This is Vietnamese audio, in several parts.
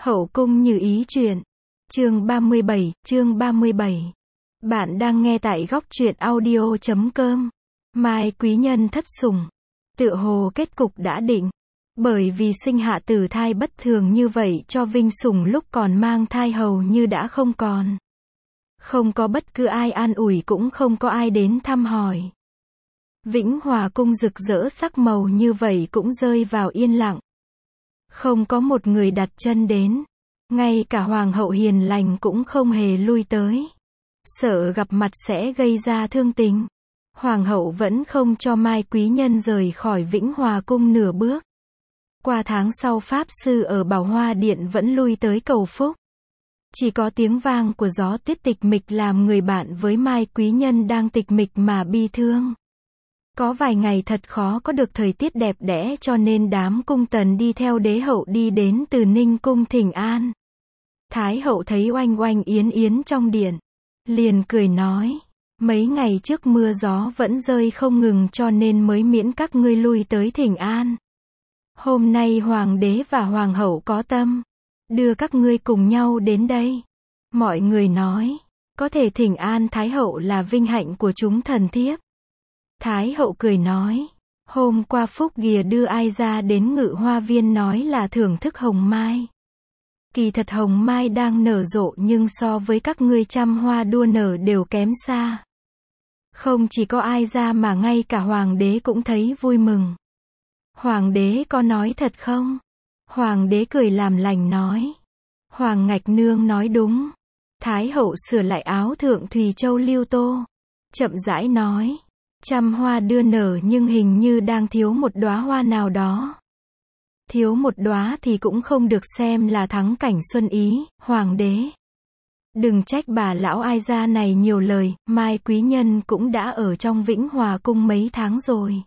Hậu cung Như Ý truyện. Chương 37. Bạn đang nghe tại góc truyện audio.com. Mai quý nhân thất sủng. Tựa hồ kết cục đã định. Bởi vì sinh hạ tử thai bất thường như vậy cho Vinh Sủng lúc còn mang thai hầu như đã không còn. Không có bất cứ ai an ủi cũng không có ai đến thăm hỏi. Vĩnh Hòa cung rực rỡ sắc màu như vậy cũng rơi vào yên lặng. Không có một người đặt chân đến. Ngay cả hoàng hậu hiền lành cũng không hề lui tới. Sợ gặp mặt sẽ gây ra thương tình. Hoàng hậu vẫn không cho Mai quý nhân rời khỏi Vĩnh Hòa cung nửa bước. Qua tháng sau pháp sư ở Bảo Hoa Điện vẫn lui tới cầu phúc. Chỉ có tiếng vang của gió tuyết tịch mịch làm người bạn với Mai quý nhân đang tịch mịch mà bi thương. Có vài ngày thật khó có được thời tiết đẹp đẽ cho nên đám cung tần đi theo đế hậu đi đến Từ Ninh cung thỉnh an. Thái hậu thấy oanh oanh yến yến trong điện. Liền cười nói, mấy ngày trước mưa gió vẫn rơi không ngừng cho nên mới miễn các ngươi lui tới thỉnh an. Hôm nay hoàng đế và hoàng hậu có tâm, đưa các ngươi cùng nhau đến đây. Mọi người nói, có thể thỉnh an Thái hậu là vinh hạnh của chúng thần thiếp. Thái hậu cười nói, hôm qua Phúc Ghìa đưa ai ra đến Ngự Hoa Viên nói là thưởng thức hồng mai. Kỳ thật hồng mai đang nở rộ nhưng so với các ngươi trăm hoa đua nở đều kém xa. Không chỉ có ai ra mà ngay cả hoàng đế cũng thấy vui mừng. Hoàng đế có nói thật không? Hoàng đế cười làm lành nói. Hoàng ngạch nương nói đúng. Thái hậu sửa lại áo thượng Thùy Châu Liêu Tô. Chậm rãi nói. Trăm hoa đưa nở nhưng hình như đang thiếu một đóa hoa nào đó. Thiếu một đóa thì cũng không được xem là thắng cảnh xuân ý, hoàng đế. Đừng trách bà lão ai gia này nhiều lời, Mai quý nhân cũng đã ở trong Vĩnh Hòa cung mấy tháng rồi.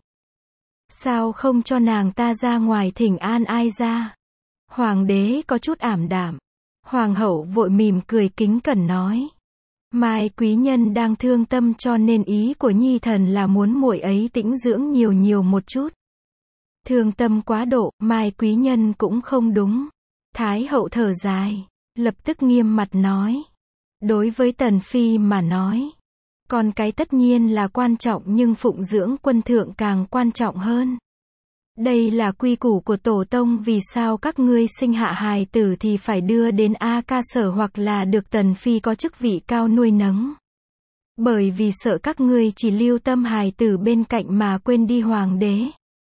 Sao không cho nàng ta ra ngoài thỉnh an ai gia? Hoàng đế có chút ảm đạm. Hoàng hậu vội mỉm cười kính cẩn nói. Mai quý nhân đang thương tâm cho nên ý của nhi thần là muốn muội ấy tĩnh dưỡng nhiều một chút. Thương tâm quá độ, Mai quý nhân cũng không đúng. Thái hậu thở dài, lập tức nghiêm mặt nói. Đối với tần phi mà nói, con cái tất nhiên là quan trọng nhưng phụng dưỡng quân thượng càng quan trọng hơn. Đây là quy củ của tổ tông, vì sao các ngươi sinh hạ hài tử thì phải đưa đến A Ca Sở hoặc là được tần phi có chức vị cao nuôi nấng. Bởi vì sợ các ngươi chỉ lưu tâm hài tử bên cạnh mà quên đi hoàng đế.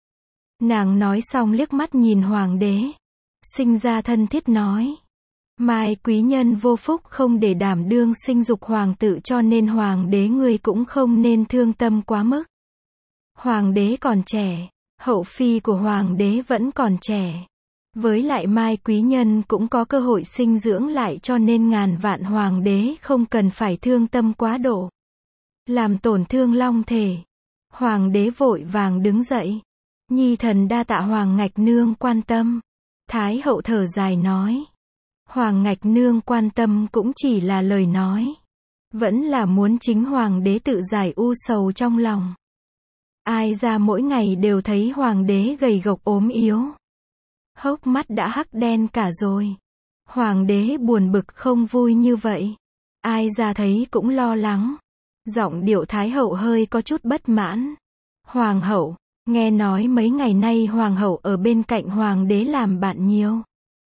Nàng nói xong liếc mắt nhìn hoàng đế. Sinh ra thân thiết nói. Mai quý nhân vô phúc không để đảm đương sinh dục hoàng tử cho nên hoàng đế ngươi cũng không nên thương tâm quá mức. Hoàng đế còn trẻ. Hậu phi của hoàng đế vẫn còn trẻ. Với lại Mai quý nhân cũng có cơ hội sinh dưỡng lại cho nên ngàn vạn hoàng đế không cần phải thương tâm quá độ. Làm tổn thương long thể. Hoàng đế vội vàng đứng dậy. Nhi thần đa tạ hoàng ngạch nương quan tâm. Thái hậu thở dài nói. Hoàng ngạch nương quan tâm cũng chỉ là lời nói. Vẫn là muốn chính hoàng đế tự giải u sầu trong lòng. Ai ra mỗi ngày đều thấy hoàng đế gầy gộc ốm yếu. Hốc mắt đã hắc đen cả rồi. Hoàng đế buồn bực không vui như vậy. Ai ra thấy cũng lo lắng. Giọng điệu Thái hậu hơi có chút bất mãn. Hoàng hậu, nghe nói mấy ngày nay hoàng hậu ở bên cạnh hoàng đế làm bạn nhiều.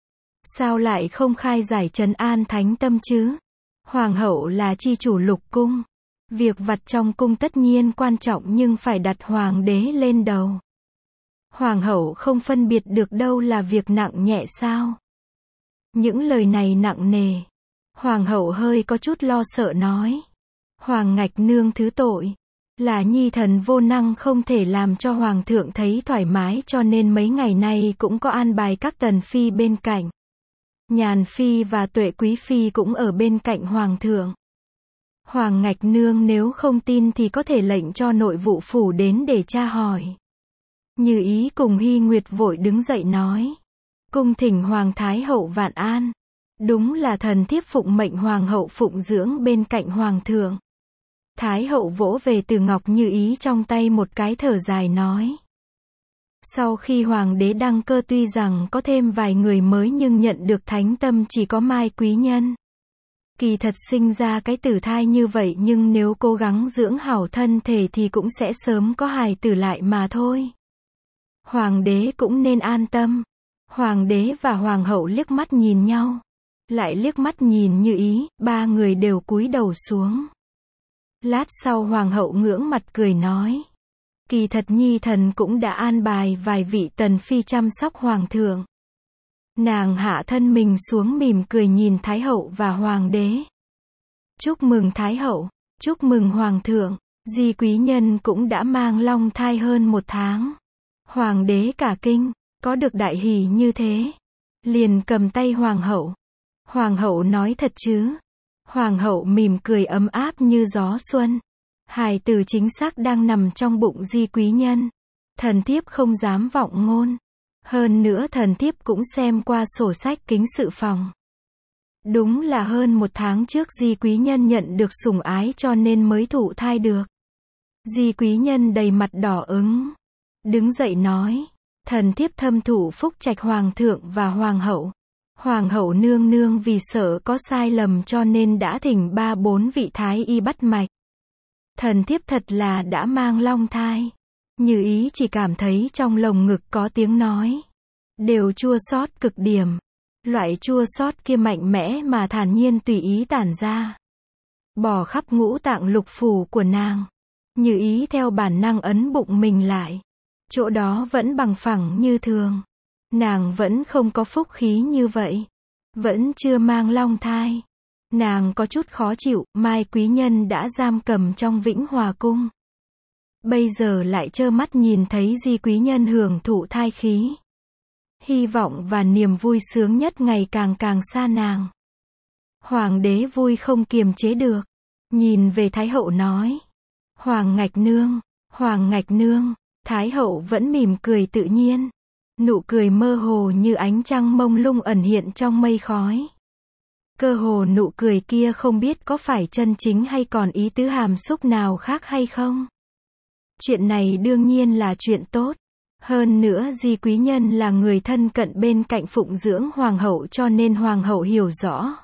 Sao lại không khai giải trấn an thánh tâm chứ? Hoàng hậu là chi chủ lục cung. Việc vặt trong cung tất nhiên quan trọng nhưng phải đặt hoàng đế lên đầu. Hoàng hậu không phân biệt được đâu là việc nặng nhẹ sao? Những lời này nặng nề. Hoàng hậu hơi có chút lo sợ nói. Hoàng ngạch nương thứ tội. Là nhi thần vô năng không thể làm cho hoàng thượng thấy thoải mái cho nên mấy ngày nay cũng có an bài các tần phi bên cạnh. Nhàn phi và Tuệ quý phi cũng ở bên cạnh hoàng thượng. Hoàng ngạch nương nếu không tin thì có thể lệnh cho nội vụ phủ đến để tra hỏi. Như Ý cùng Hy Nguyệt vội đứng dậy nói. Cung thỉnh hoàng thái hậu vạn an. Đúng là thần thiếp phụng mệnh hoàng hậu phụng dưỡng bên cạnh hoàng thượng. Thái hậu vỗ về từ ngọc Như Ý trong tay một cái thở dài nói. Sau khi hoàng đế đăng cơ tuy rằng có thêm vài người mới nhưng nhận được thánh tâm chỉ có Mai Quý Nhân. Kỳ thật sinh ra cái tử thai như vậy nhưng nếu cố gắng dưỡng hảo thân thể thì cũng sẽ sớm có hài tử lại mà thôi. Hoàng đế cũng nên an tâm. Hoàng đế và hoàng hậu liếc mắt nhìn nhau. Lại liếc mắt nhìn Như Ý, ba người đều cúi đầu xuống. Lát sau hoàng hậu ngưỡng mặt cười nói. Kỳ thật nhi thần cũng đã an bài vài vị tần phi chăm sóc hoàng thượng. Nàng hạ thân mình xuống mỉm cười nhìn thái hậu và hoàng đế. Chúc mừng thái hậu, chúc mừng hoàng thượng, Di quý nhân cũng đã mang long thai hơn 1 tháng. Hoàng đế cả kinh, có được đại hỷ như thế. Liền cầm tay hoàng hậu. Hoàng hậu nói thật chứ? Hoàng hậu mỉm cười ấm áp như gió xuân. Hài tử chính xác đang nằm trong bụng Di quý nhân. Thần thiếp không dám vọng ngôn. Hơn nữa thần thiếp cũng xem qua sổ sách kính sự phòng. Đúng là hơn 1 tháng trước Di quý nhân nhận được sủng ái cho nên mới thụ thai được. Di quý nhân đầy mặt đỏ ửng. Đứng dậy nói. Thần thiếp thâm thụ phúc trạch hoàng thượng và hoàng hậu. Hoàng hậu nương nương vì sợ có sai lầm cho nên đã thỉnh 3-4 vị thái y bắt mạch. Thần thiếp thật là đã mang long thai. Như Ý chỉ cảm thấy trong lồng ngực có tiếng nói. Đều chua xót cực điểm. Loại chua xót kia mạnh mẽ mà thản nhiên tùy ý tản ra. Bỏ khắp ngũ tạng lục phủ của nàng. Như Ý theo bản năng ấn bụng mình lại. Chỗ đó vẫn bằng phẳng như thường. Nàng vẫn không có phúc khí như vậy. Vẫn chưa mang long thai. Nàng có chút khó chịu, Mai quý nhân đã giam cầm trong Vĩnh Hòa cung. Bây giờ lại trơ mắt nhìn thấy Di quý nhân hưởng thụ thai khí. Hy vọng và niềm vui sướng nhất ngày càng xa nàng. Hoàng đế vui không kiềm chế được. Nhìn về Thái hậu nói. Hoàng ngạch nương, Thái hậu vẫn mỉm cười tự nhiên. Nụ cười mơ hồ như ánh trăng mông lung ẩn hiện trong mây khói. Cơ hồ nụ cười kia không biết có phải chân chính hay còn ý tứ hàm xúc nào khác hay không. Chuyện này đương nhiên là chuyện tốt. Hơn nữa Di quý nhân là người thân cận bên cạnh phụng dưỡng hoàng hậu cho nên hoàng hậu hiểu rõ.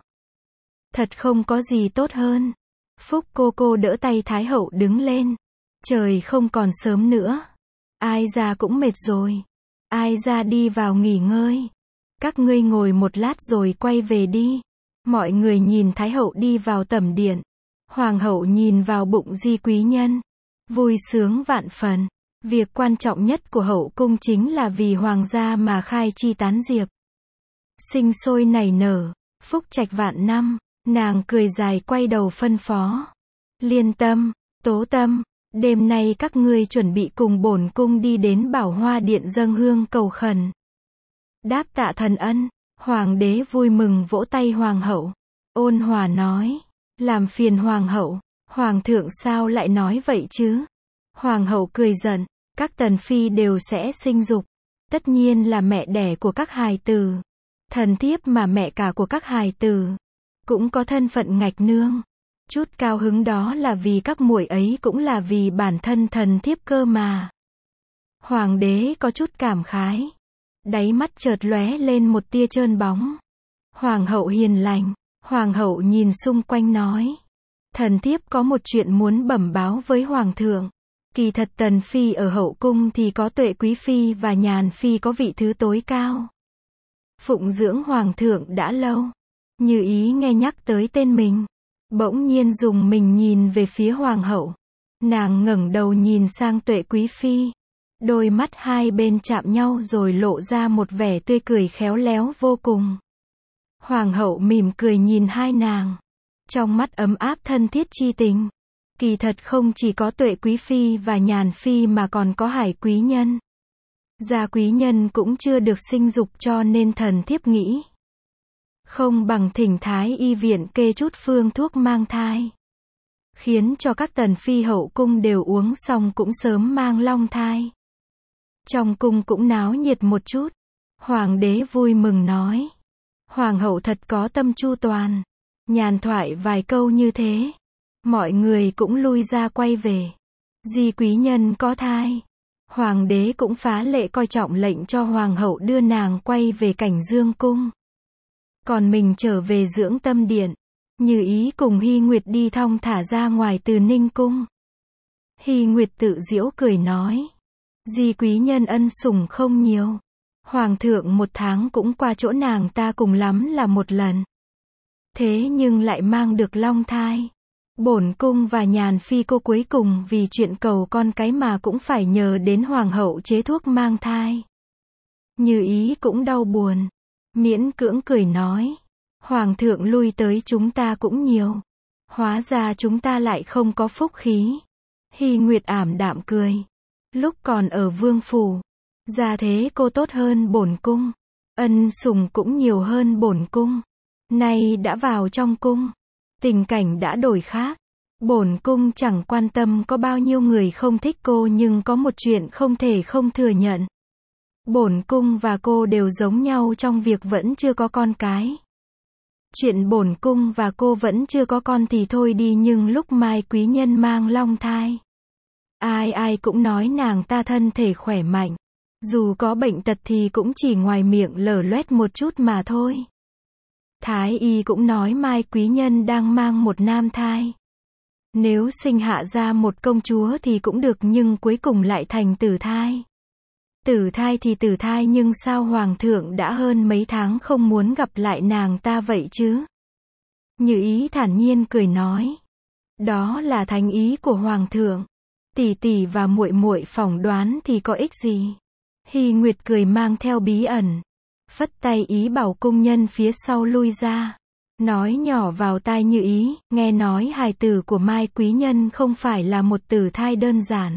Thật không có gì tốt hơn. Phúc cô đỡ tay Thái hậu đứng lên. Trời không còn sớm nữa. Ai ra cũng mệt rồi. Ai ra đi vào nghỉ ngơi. Các ngươi ngồi một lát rồi quay về đi. Mọi người nhìn Thái hậu đi vào tẩm điện. Hoàng hậu nhìn vào bụng Di quý nhân. Vui sướng vạn phần. Việc quan trọng nhất của hậu cung chính là vì hoàng gia mà khai chi tán diệp. Sinh sôi nảy nở. Phúc trạch vạn năm. Nàng cười dài quay đầu phân phó. Liên Tâm, Tố Tâm, đêm nay các ngươi chuẩn bị cùng bổn cung đi đến Bảo Hoa điện dâng hương cầu khẩn. Đáp tạ thần ân. Hoàng đế vui mừng vỗ tay hoàng hậu. Ôn hòa nói. Làm phiền hoàng hậu. Hoàng thượng sao lại nói vậy chứ? Hoàng hậu cười giận. Các tần phi đều sẽ sinh dục. Tất nhiên là mẹ đẻ của các hài tử. Thần thiếp mà mẹ cả của các hài tử. Cũng có thân phận ngạch nương. Chút cao hứng đó là vì các muội ấy cũng là vì bản thân thần thiếp cơ mà. Hoàng đế có chút cảm khái. Đáy mắt chợt lóe lên một tia trơn bóng. Hoàng hậu hiền lành. Hoàng hậu nhìn xung quanh nói. Thần thiếp có một chuyện muốn bẩm báo với hoàng thượng. Kỳ thật tần phi ở hậu cung thì có Tuệ quý phi và Nhàn phi có vị thứ tối cao. Phụng dưỡng hoàng thượng đã lâu. Như Ý nghe nhắc tới tên mình. Bỗng nhiên dùng mình nhìn về phía hoàng hậu. Nàng ngẩng đầu nhìn sang Tuệ quý phi. Đôi mắt hai bên chạm nhau rồi lộ ra một vẻ tươi cười khéo léo vô cùng. Hoàng hậu mỉm cười nhìn hai nàng. Trong mắt ấm áp thân thiết chi tình. Kỳ thật không chỉ có Tuệ quý phi và Nhàn phi mà còn có Hải quý nhân. Gia quý nhân cũng chưa được sinh dục cho nên thần thiếp nghĩ. Không bằng thỉnh thái y viện kê chút phương thuốc mang thai. Khiến cho các tần phi hậu cung đều uống xong cũng sớm mang long thai. Trong cung cũng náo nhiệt một chút. Hoàng đế vui mừng nói. Hoàng hậu thật có tâm chu toàn. Nhàn thoại vài câu như thế. Mọi người cũng lui ra quay về. Di quý nhân có thai. Hoàng đế cũng phá lệ coi trọng lệnh cho hoàng hậu đưa nàng quay về Cảnh Dương cung. Còn mình trở về dưỡng tâm điện. Như Ý cùng Hy Nguyệt đi thong thả ra ngoài từ Ninh cung. Hy Nguyệt tự giễu cười nói. Di quý nhân ân sủng không nhiều. Hoàng thượng một tháng cũng qua chỗ nàng ta cùng lắm là một lần. Thế nhưng lại mang được long thai. Bổn cung và Nhàn phi cô cuối cùng vì chuyện cầu con cái mà cũng phải nhờ đến hoàng hậu chế thuốc mang thai. Như Ý cũng đau buồn. Miễn cưỡng cười nói. Hoàng thượng lui tới chúng ta cũng nhiều. Hóa ra chúng ta lại không có phúc khí. Hy Nguyệt ảm đạm cười. Lúc còn ở vương phủ, gia thế cô tốt hơn bổn cung. Ân sủng cũng nhiều hơn bổn cung. Nay đã vào trong cung. Tình cảnh đã đổi khác. Bổn cung chẳng quan tâm có bao nhiêu người không thích cô, nhưng có một chuyện không thể không thừa nhận. Bổn cung và cô đều giống nhau trong việc vẫn chưa có con cái. Chuyện bổn cung và cô vẫn chưa có con thì thôi đi, nhưng lúc Mai quý nhân mang long thai, ai ai cũng nói nàng ta thân thể khỏe mạnh. Dù có bệnh tật thì cũng chỉ ngoài miệng lở loét một chút mà thôi. Thái y cũng nói Mai quý nhân đang mang một nam thai. Nếu sinh hạ ra một công chúa thì cũng được, nhưng cuối cùng lại thành tử thai. Tử thai thì tử thai, nhưng sao hoàng thượng đã hơn mấy tháng không muốn gặp lại nàng ta vậy chứ? Như Ý thản nhiên cười nói. Đó là thánh ý của hoàng thượng. Tỷ tỷ và muội muội phỏng đoán thì có ích gì? Hy Nguyệt cười mang theo bí ẩn. Phất tay ý bảo cung nhân phía sau lui ra. Nói nhỏ vào tai Như Ý, nghe nói hài tử của Mai quý nhân không phải là một tử thai đơn giản.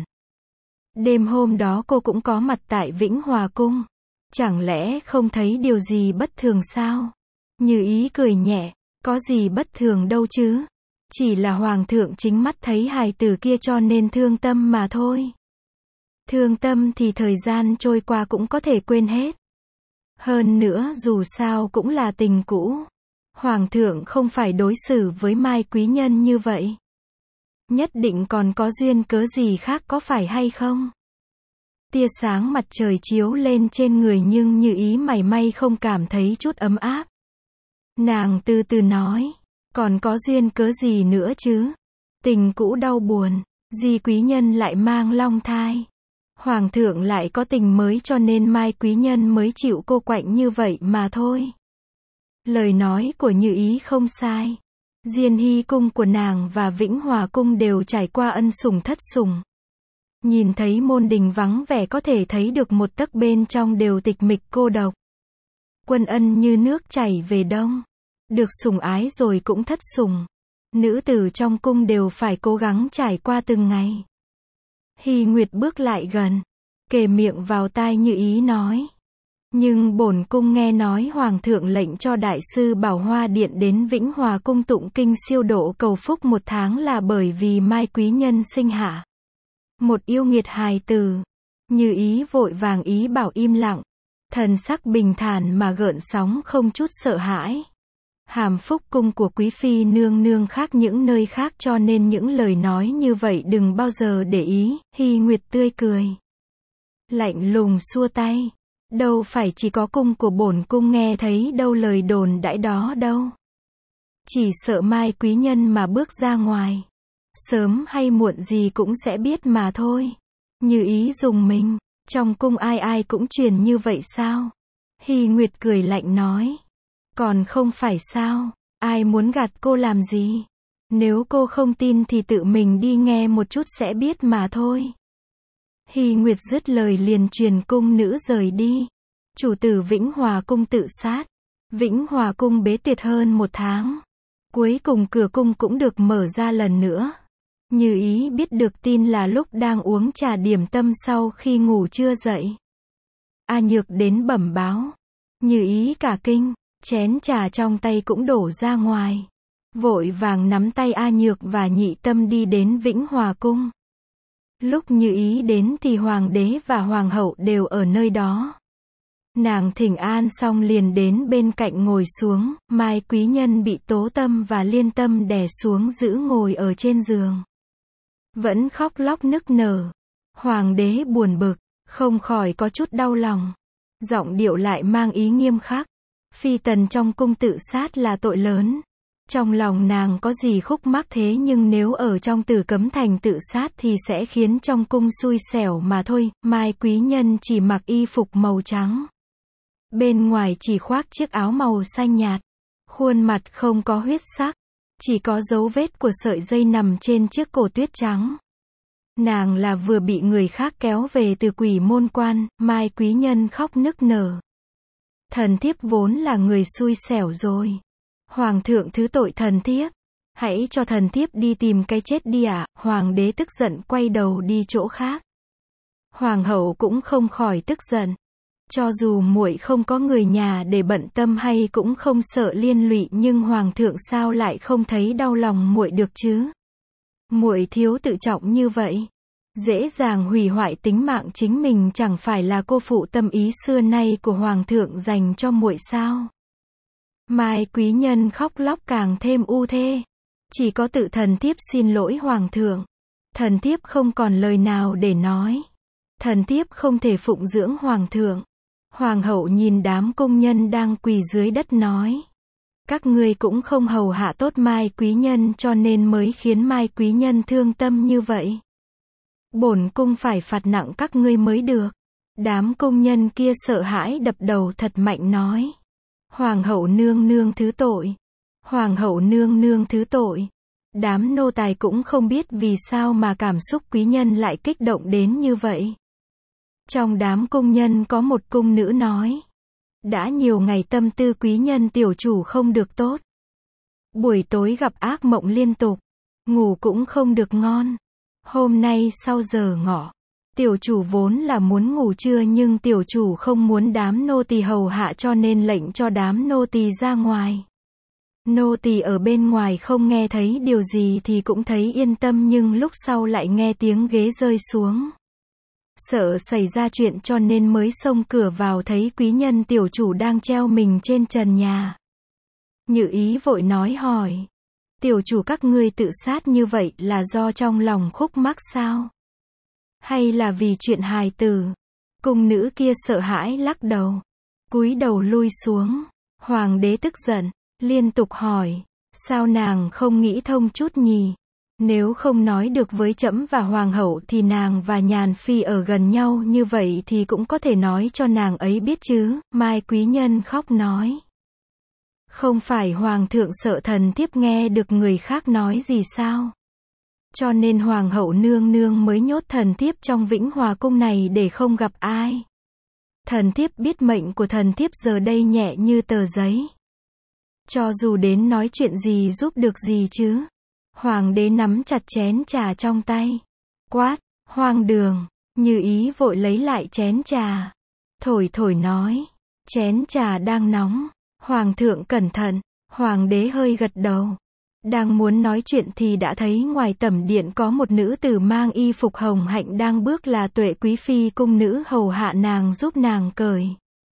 Đêm hôm đó cô cũng có mặt tại Vĩnh Hòa cung. Chẳng lẽ không thấy điều gì bất thường sao? Như Ý cười nhẹ, có gì bất thường đâu chứ? Chỉ là hoàng thượng chính mắt thấy hài tử kia cho nên thương tâm mà thôi. Thương tâm thì thời gian trôi qua cũng có thể quên hết. Hơn nữa dù sao cũng là tình cũ. Hoàng thượng không phải đối xử với Mai quý nhân như vậy. Nhất định còn có duyên cớ gì khác có phải hay không? Tia sáng mặt trời chiếu lên trên người nhưng Như Ý mảy may không cảm thấy chút ấm áp. Nàng từ từ nói, còn có duyên cớ gì nữa chứ? Tình cũ đau buồn, Di quý nhân lại mang long thai. Hoàng thượng lại có tình mới cho nên Mai quý nhân mới chịu cô quạnh như vậy mà thôi. Lời nói của Như Ý không sai. Diên Hy cung của nàng và Vĩnh Hòa cung đều trải qua ân sủng thất sủng. Nhìn thấy môn đình vắng vẻ có thể thấy được một tấc bên trong đều tịch mịch cô độc. Quân ân như nước chảy về đông. Được sủng ái rồi cũng thất sủng. Nữ tử trong cung đều phải cố gắng trải qua từng ngày. Hy Nguyệt bước lại gần, kề miệng vào tai Như Ý nói. Nhưng bổn cung nghe nói hoàng thượng lệnh cho đại sư Bảo Hoa Điện đến Vĩnh Hòa cung tụng kinh siêu độ cầu phúc một tháng là bởi vì Mai quý nhân sinh hạ một yêu nghiệt hài tử. Như Ý vội vàng ý bảo im lặng. Thần sắc bình thản mà gợn sóng không chút sợ hãi. Hàm Phúc cung của quý phi nương nương khác những nơi khác cho nên những lời nói như vậy đừng bao giờ để ý. Hy Nguyệt tươi cười, lạnh lùng xua tay. Đâu phải chỉ có cung của bổn cung nghe thấy đâu lời đồn đãi đó đâu. Chỉ sợ Mai quý nhân mà bước ra ngoài, sớm hay muộn gì cũng sẽ biết mà thôi. Như Ý dùng mình, trong cung ai ai cũng truyền như vậy sao? Hy Nguyệt cười lạnh nói. Còn không phải sao? Ai muốn gạt cô làm gì? Nếu cô không tin thì tự mình đi nghe một chút sẽ biết mà thôi. Hy Nguyệt dứt lời liền truyền cung nữ rời đi. Chủ tử Vĩnh Hòa cung tự sát. Vĩnh Hòa cung bế tiệt hơn một tháng. Cuối cùng cửa cung cũng được mở ra lần nữa. Như Ý biết được tin là lúc đang uống trà điểm tâm sau khi ngủ trưa dậy. A Nhược đến bẩm báo. Như Ý cả kinh, chén trà trong tay cũng đổ ra ngoài. Vội vàng nắm tay A Nhược và Nhị Tâm đi đến Vĩnh Hòa cung. Lúc Như Ý đến thì hoàng đế và hoàng hậu đều ở nơi đó. Nàng thỉnh an xong liền đến bên cạnh ngồi xuống. Mai quý nhân bị Tố Tâm và Liên Tâm đè xuống giữ ngồi ở trên giường. Vẫn khóc lóc nức nở. Hoàng đế buồn bực, không khỏi có chút đau lòng. Giọng điệu lại mang ý nghiêm khắc. Phi tần trong cung tự sát là tội lớn. Trong lòng nàng có gì khúc mắc thế nhưng nếu ở trong Tử Cấm Thành tự sát thì sẽ khiến trong cung xui xẻo mà thôi. Mai quý nhân chỉ mặc y phục màu trắng. Bên ngoài chỉ khoác chiếc áo màu xanh nhạt. Khuôn mặt không có huyết sắc. Chỉ có dấu vết của sợi dây nằm trên chiếc cổ tuyết trắng. Nàng là vừa bị người khác kéo về từ Quỷ Môn Quan. Mai quý nhân khóc nức nở. Thần thiếp vốn là người xui xẻo rồi. Hoàng thượng thứ tội thần thiếp. Hãy cho thần thiếp đi tìm cái chết đi ạ. Hoàng đế tức giận quay đầu đi chỗ khác. Hoàng hậu cũng không khỏi tức giận. Cho dù muội không có người nhà để bận tâm hay cũng không sợ liên lụy nhưng hoàng thượng sao lại không thấy đau lòng muội được chứ? Muội thiếu tự trọng như vậy, dễ dàng hủy hoại tính mạng chính mình, chẳng phải là cô phụ tâm ý xưa nay của hoàng thượng dành cho muội sao? Mai quý nhân khóc lóc càng thêm u thê. Chỉ có tự thần thiếp xin lỗi hoàng thượng. Thần thiếp không còn lời nào để nói. Thần thiếp không thể phụng dưỡng hoàng thượng. Hoàng hậu nhìn đám công nhân đang quỳ dưới đất nói. Các ngươi cũng không hầu hạ tốt Mai quý nhân cho nên mới khiến Mai quý nhân thương tâm như vậy. Bổn cung phải phạt nặng các ngươi mới được. Đám công nhân kia sợ hãi đập đầu thật mạnh nói. Hoàng hậu nương nương thứ tội. Hoàng hậu nương nương thứ tội. Đám nô tài cũng không biết vì sao mà cảm xúc quý nhân lại kích động đến như vậy. Trong đám công nhân có một cung nữ nói. Đã nhiều ngày tâm tư quý nhân tiểu chủ không được tốt. Buổi tối gặp ác mộng liên tục. Ngủ cũng không được ngon. Hôm nay sau giờ ngọ. Tiểu chủ vốn là muốn ngủ trưa nhưng tiểu chủ không muốn đám nô tỳ hầu hạ cho nên lệnh cho đám nô tỳ ra ngoài. Nô tỳ ở bên ngoài không nghe thấy điều gì thì cũng thấy yên tâm nhưng lúc sau lại nghe tiếng ghế rơi xuống. Sợ xảy ra chuyện cho nên mới xông cửa vào thấy quý nhân tiểu chủ đang treo mình trên trần nhà. Nhự ý vội nói hỏi. Tiểu chủ các ngươi tự sát như vậy là do trong lòng khúc mắc sao? Hay là vì chuyện hài tử? Cung nữ kia sợ hãi lắc đầu. Cúi đầu lui xuống. Hoàng đế tức giận. Liên tục hỏi. Sao nàng không nghĩ thông chút nhỉ? Nếu không nói được với trẫm và hoàng hậu thì nàng và nhàn phi ở gần nhau như vậy thì cũng có thể nói cho nàng ấy biết chứ. Mai quý nhân khóc nói. Không phải hoàng thượng sợ thần thiếp nghe được người khác nói gì sao? Cho nên hoàng hậu nương nương mới nhốt thần thiếp trong Vĩnh Hòa cung này để không gặp ai. Thần thiếp biết mệnh của thần thiếp giờ đây nhẹ như tờ giấy. Cho dù đến nói chuyện gì giúp được gì chứ? Hoàng đế nắm chặt chén trà trong tay. Quát, hoang đường. Như ý vội lấy lại chén trà. Thổi thổi nói. Chén trà đang nóng. Hoàng thượng cẩn thận. Hoàng đế hơi gật đầu. Đang muốn nói chuyện thì đã thấy ngoài tẩm điện có một nữ tử mang y phục hồng hạnh đang bước, là Tuệ quý phi cung nữ hầu hạ nàng giúp nàng cởi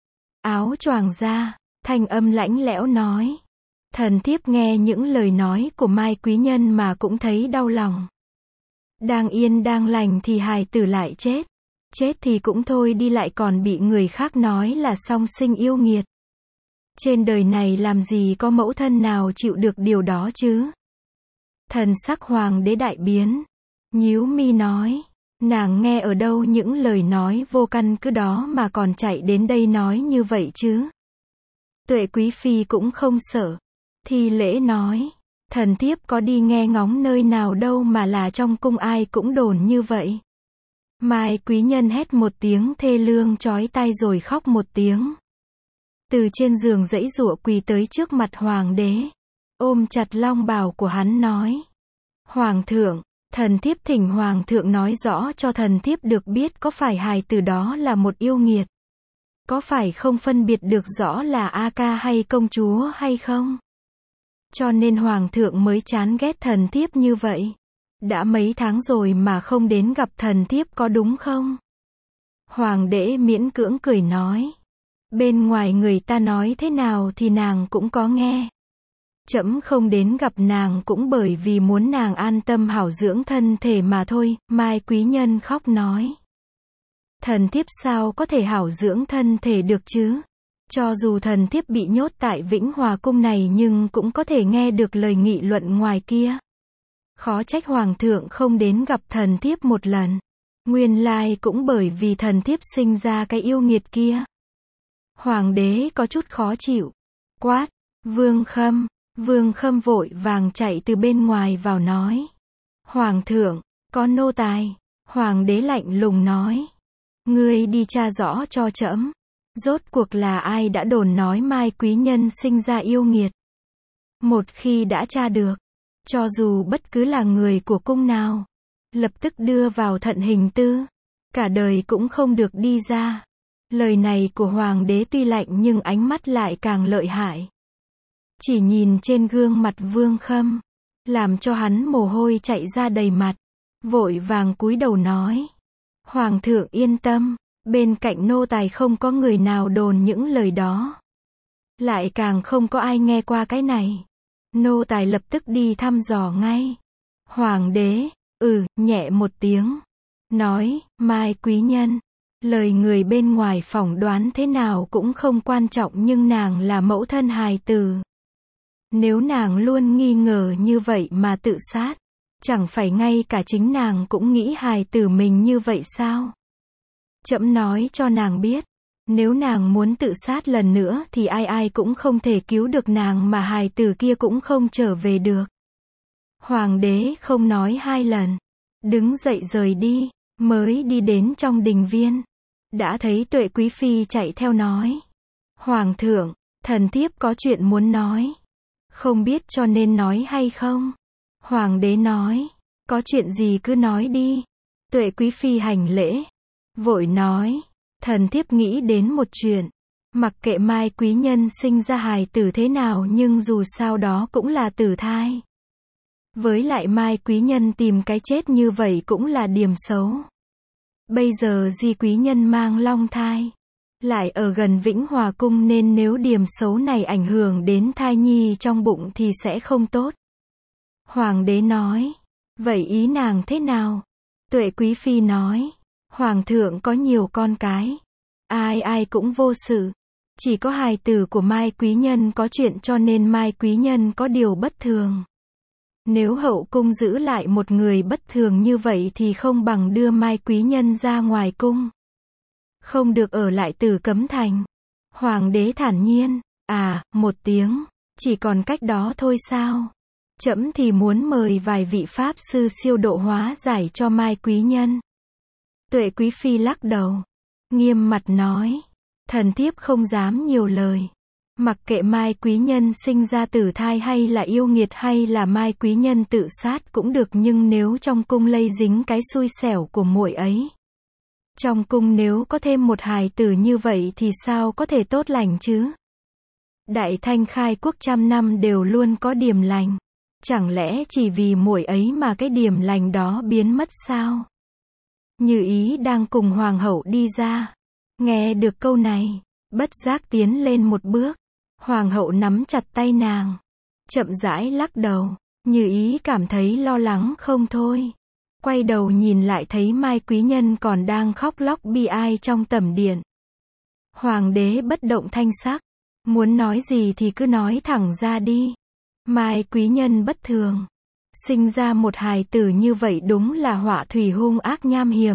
áo choàng ra. Thanh âm lãnh lẽo nói. Thần thiếp nghe những lời nói của Mai quý nhân mà cũng thấy đau lòng. Đang yên đang lành thì hài tử lại chết. Chết thì cũng thôi đi lại còn bị người khác nói là song sinh yêu nghiệt. Trên đời này làm gì có mẫu thân nào chịu được điều đó chứ? Thần sắc hoàng đế đại biến. Nhíu mi nói. Nàng nghe ở đâu những lời nói vô căn cứ đó mà còn chạy đến đây nói như vậy chứ? Tuệ quý phi cũng không sợ. Thi lễ nói. Thần thiếp có đi nghe ngóng nơi nào đâu mà là trong cung ai cũng đồn như vậy. Mai quý nhân hét một tiếng thê lương chói tai rồi khóc một tiếng. Từ trên giường giãy giụa quỳ tới trước mặt hoàng đế. Ôm chặt long bào của hắn nói. Hoàng thượng, thần thiếp thỉnh hoàng thượng nói rõ cho thần thiếp được biết có phải hài tử đó là một yêu nghiệt. Có phải không phân biệt được rõ là A ca hay công chúa hay không? Cho nên hoàng thượng mới chán ghét thần thiếp như vậy. Đã mấy tháng rồi mà không đến gặp thần thiếp có đúng không? Hoàng đế miễn cưỡng cười nói. Bên ngoài người ta nói thế nào thì nàng cũng có nghe. Trẫm không đến gặp nàng cũng bởi vì muốn nàng an tâm hảo dưỡng thân thể mà thôi. Mai quý nhân khóc nói. Thần thiếp sao có thể hảo dưỡng thân thể được chứ? Cho dù thần thiếp bị nhốt tại Vĩnh Hòa cung này nhưng cũng có thể nghe được lời nghị luận ngoài kia. Khó trách hoàng thượng không đến gặp thần thiếp một lần. Nguyên lai cũng bởi vì thần thiếp sinh ra cái yêu nghiệt kia. Hoàng đế có chút khó chịu. Quát, Vương Khâm vội vàng chạy từ bên ngoài vào nói. Hoàng thượng, có nô tài. Hoàng đế lạnh lùng nói. Ngươi đi tra rõ cho trẫm. Rốt cuộc là ai đã đồn nói Mai quý nhân sinh ra yêu nghiệt. Một khi đã tra được, cho dù bất cứ là người của cung nào, lập tức đưa vào thận hình tư, cả đời cũng không được đi ra. Lời này của hoàng đế tuy lạnh nhưng ánh mắt lại càng lợi hại. Chỉ nhìn trên gương mặt Vương Khâm, làm cho hắn mồ hôi chạy ra đầy mặt, vội vàng cúi đầu nói. Hoàng thượng yên tâm, bên cạnh nô tài không có người nào đồn những lời đó. Lại càng không có ai nghe qua cái này. Nô tài lập tức đi thăm dò ngay. Hoàng đế, nhẹ một tiếng. Nói, Mai quý nhân. Lời người bên ngoài phỏng đoán thế nào cũng không quan trọng nhưng nàng là mẫu thân hài tử. Nếu nàng luôn nghi ngờ như vậy mà tự sát, chẳng phải ngay cả chính nàng cũng nghĩ hài tử mình như vậy sao? Trẫm nói cho nàng biết, nếu nàng muốn tự sát lần nữa thì ai cũng không thể cứu được nàng mà hài tử kia cũng không trở về được. Hoàng đế không nói hai lần, đứng dậy rời đi, mới đi đến trong đình viên. Đã thấy Tuệ Quý Phi chạy theo nói. Hoàng thượng, thần thiếp có chuyện muốn nói. Không biết cho nên nói hay không? Hoàng đế nói, có chuyện gì cứ nói đi. Tuệ Quý Phi hành lễ, vội nói, thần thiếp nghĩ đến một chuyện. Mặc kệ Mai quý nhân sinh ra hài tử thế nào nhưng dù sao đó cũng là tử thai. Với lại Mai quý nhân tìm cái chết như vậy cũng là điểm xấu. Bây giờ Di quý nhân mang long thai, lại ở gần Vĩnh Hòa cung nên nếu điểm xấu này ảnh hưởng đến thai nhi trong bụng thì sẽ không tốt. Hoàng đế nói, vậy ý nàng thế nào? Tuệ Quý Phi nói, Hoàng thượng có nhiều con cái, ai cũng vô sự. Chỉ có hài tử của Mai quý nhân có chuyện cho nên Mai quý nhân có điều bất thường. Nếu hậu cung giữ lại một người bất thường như vậy thì không bằng đưa Mai quý nhân ra ngoài cung. Không được ở lại Tử Cấm Thành. Hoàng đế thản nhiên, một tiếng, chỉ còn cách đó thôi sao? Trẫm thì muốn mời vài vị pháp sư siêu độ hóa giải cho Mai quý nhân. Tuệ Quý Phi lắc đầu, nghiêm mặt nói, thần thiếp không dám nhiều lời. Mặc kệ Mai quý nhân sinh ra tử thai hay là yêu nghiệt hay là Mai quý nhân tự sát cũng được nhưng nếu trong cung lây dính cái xui xẻo của muội ấy. Trong cung nếu có thêm một hài tử như vậy thì sao có thể tốt lành chứ? Đại Thanh khai quốc 100 năm đều luôn có điểm lành. Chẳng lẽ chỉ vì muội ấy mà cái điểm lành đó biến mất sao? Như Ý đang cùng hoàng hậu đi ra. Nghe được câu này, bất giác tiến lên một bước. Hoàng hậu nắm chặt tay nàng, chậm rãi lắc đầu. Như Ý cảm thấy lo lắng không thôi. Quay đầu nhìn lại thấy Mai quý nhân còn đang khóc lóc bi ai trong tẩm điện. Hoàng đế bất động thanh sắc, muốn nói gì thì cứ nói thẳng ra đi. Mai quý nhân bất thường, sinh ra một hài tử như vậy đúng là họa thủy hung ác nham hiểm.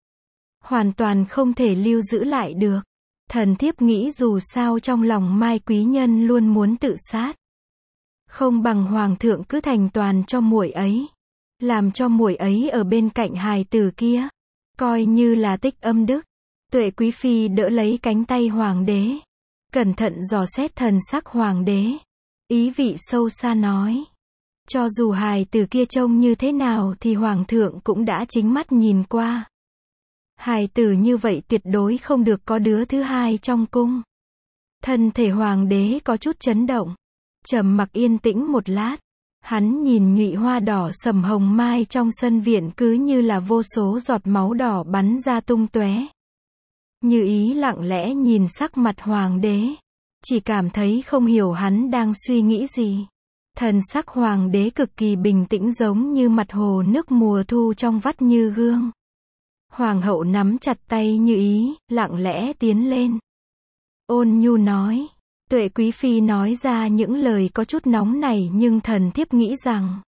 Hoàn toàn không thể lưu giữ lại được. Thần thiếp nghĩ dù sao trong lòng Mai quý nhân luôn muốn tự sát. Không bằng hoàng thượng cứ thành toàn cho muội ấy. Làm cho muội ấy ở bên cạnh hài tử kia. Coi như là tích âm đức. Tuệ Quý Phi đỡ lấy cánh tay hoàng đế. Cẩn thận dò xét thần sắc hoàng đế. Ý vị sâu xa nói. Cho dù hài tử kia trông như thế nào thì hoàng thượng cũng đã chính mắt nhìn qua. Hài tử như vậy tuyệt đối không được có đứa thứ hai trong cung. Thân thể hoàng đế có chút chấn động. Trầm mặc yên tĩnh một lát. Hắn nhìn nhụy hoa đỏ sầm hồng mai trong sân viện cứ như là vô số giọt máu đỏ bắn ra tung tóe. Như Ý lặng lẽ nhìn sắc mặt hoàng đế. Chỉ cảm thấy không hiểu hắn đang suy nghĩ gì. Thần sắc hoàng đế cực kỳ bình tĩnh giống như mặt hồ nước mùa thu trong vắt như gương. Hoàng hậu nắm chặt tay Như Ý, lặng lẽ tiến lên. Ôn nhu nói. Tuệ quý phi nói ra những lời có chút nóng này nhưng thần thiếp nghĩ rằng,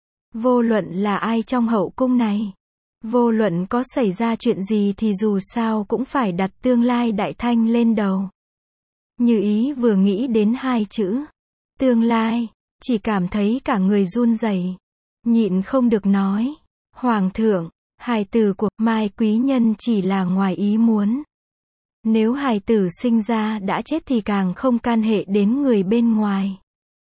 vô luận là ai trong hậu cung này, vô luận có xảy ra chuyện gì thì dù sao cũng phải đặt tương lai đại thanh lên đầu. Như Ý vừa nghĩ đến hai chữ, tương lai, chỉ cảm thấy cả người run rẩy, nhịn không được nói, Hoàng thượng, hài tử của Mai quý nhân chỉ là ngoài ý muốn. Nếu hài tử sinh ra đã chết thì càng không can hệ đến người bên ngoài.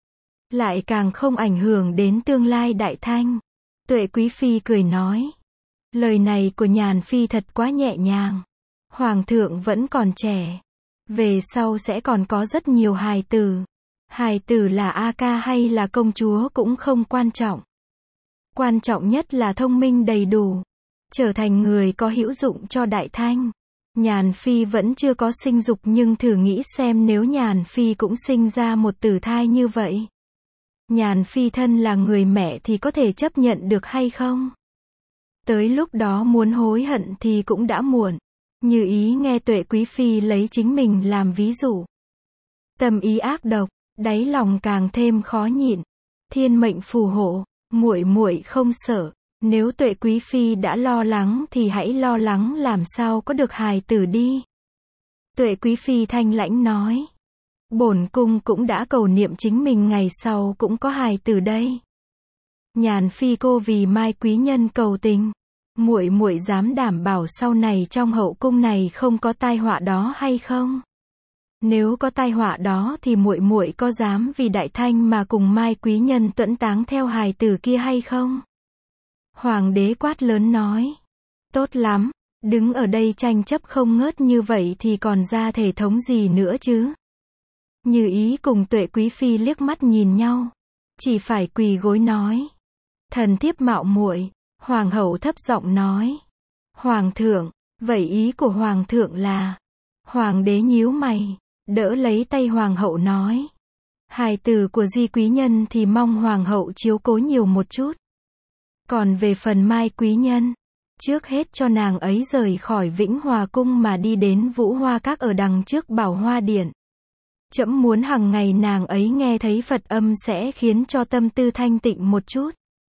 Lại càng không ảnh hưởng đến tương lai đại thanh. Tuệ quý phi cười nói. Lời này của Nhàn phi thật quá nhẹ nhàng. Hoàng thượng vẫn còn trẻ. Về sau sẽ còn có rất nhiều hài tử. Hài tử là A ca hay là công chúa cũng không quan trọng. Quan trọng nhất là thông minh đầy đủ. Trở thành người có hữu dụng cho đại thanh. Nhàn phi vẫn chưa có sinh dục nhưng thử nghĩ xem nếu Nhàn phi cũng sinh ra một tử thai như vậy. Nhàn phi thân là người mẹ thì có thể chấp nhận được hay không? Tới lúc đó muốn hối hận thì cũng đã muộn. Như Ý nghe Tuệ quý phi lấy chính mình làm ví dụ. Tâm ý ác độc, đáy lòng càng thêm khó nhịn. Thiên mệnh phù hộ, muội muội không sợ. Nếu Tuệ quý phi đã lo lắng thì hãy lo lắng làm sao có được hài tử đi. Tuệ quý phi thanh lãnh nói. Bổn cung cũng đã cầu niệm chính mình ngày sau cũng có hài tử đây. Nhàn phi cô vì Mai quý nhân cầu tình. Muội muội dám đảm bảo sau này trong hậu cung này không có tai họa đó hay không? Nếu có tai họa đó thì muội muội có dám vì đại thanh mà cùng Mai quý nhân tuẫn táng theo hài tử kia hay không? Hoàng đế quát lớn nói. Tốt lắm, đứng ở đây tranh chấp không ngớt như vậy thì còn ra thể thống gì nữa chứ? Như Ý cùng Tuệ quý phi liếc mắt nhìn nhau. Chỉ phải quỳ gối nói. Thần thiếp mạo muội. Hoàng hậu thấp giọng nói. Hoàng thượng, vậy ý của Hoàng thượng là? Hoàng đế nhíu mày, đỡ lấy tay Hoàng hậu nói. Hài tử của Di quý nhân thì mong Hoàng hậu chiếu cố nhiều một chút. Còn về phần Mai quý nhân, trước hết cho nàng ấy rời khỏi Vĩnh Hòa cung mà đi đến Vũ Hoa Các ở đằng trước Bảo Hoa Điện. Trẫm muốn hàng ngày nàng ấy nghe thấy Phật âm sẽ khiến cho tâm tư thanh tịnh một chút.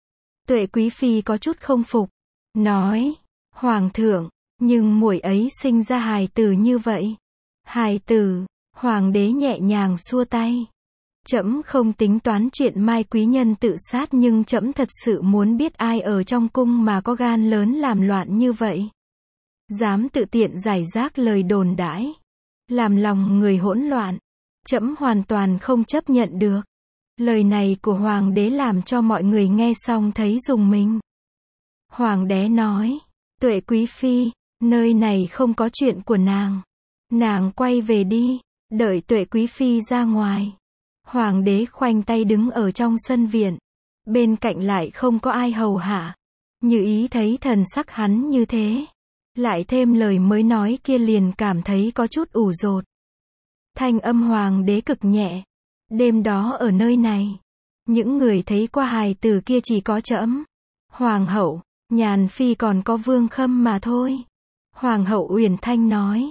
Tuệ quý phi có chút không phục, nói, Hoàng thượng, nhưng muội ấy sinh ra hài tử như vậy. Hài tử, Hoàng đế nhẹ nhàng xua tay. Trẫm không tính toán chuyện Mai quý nhân tự sát nhưng trẫm thật sự muốn biết ai ở trong cung mà có gan lớn làm loạn như vậy. Dám tự tiện giải rác lời đồn đãi, làm lòng người hỗn loạn. Trẫm hoàn toàn không chấp nhận được. Lời này của Hoàng đế làm cho mọi người nghe xong thấy rùng mình. Hoàng đế nói, Tuệ quý phi, nơi này không có chuyện của nàng. Nàng quay về đi, đợi Tuệ quý phi ra ngoài. Hoàng đế khoanh tay đứng ở trong sân viện. Bên cạnh lại không có ai hầu hạ. Như Ý thấy thần sắc hắn như thế. Lại thêm lời mới nói kia liền cảm thấy có chút ủ rột. Thanh âm Hoàng đế cực nhẹ. Đêm đó ở nơi này, những người thấy qua hài tử kia chỉ có trẫm, Hoàng hậu, Nhàn phi còn có Vương Khâm mà thôi. Hoàng hậu Uyển Thanh nói.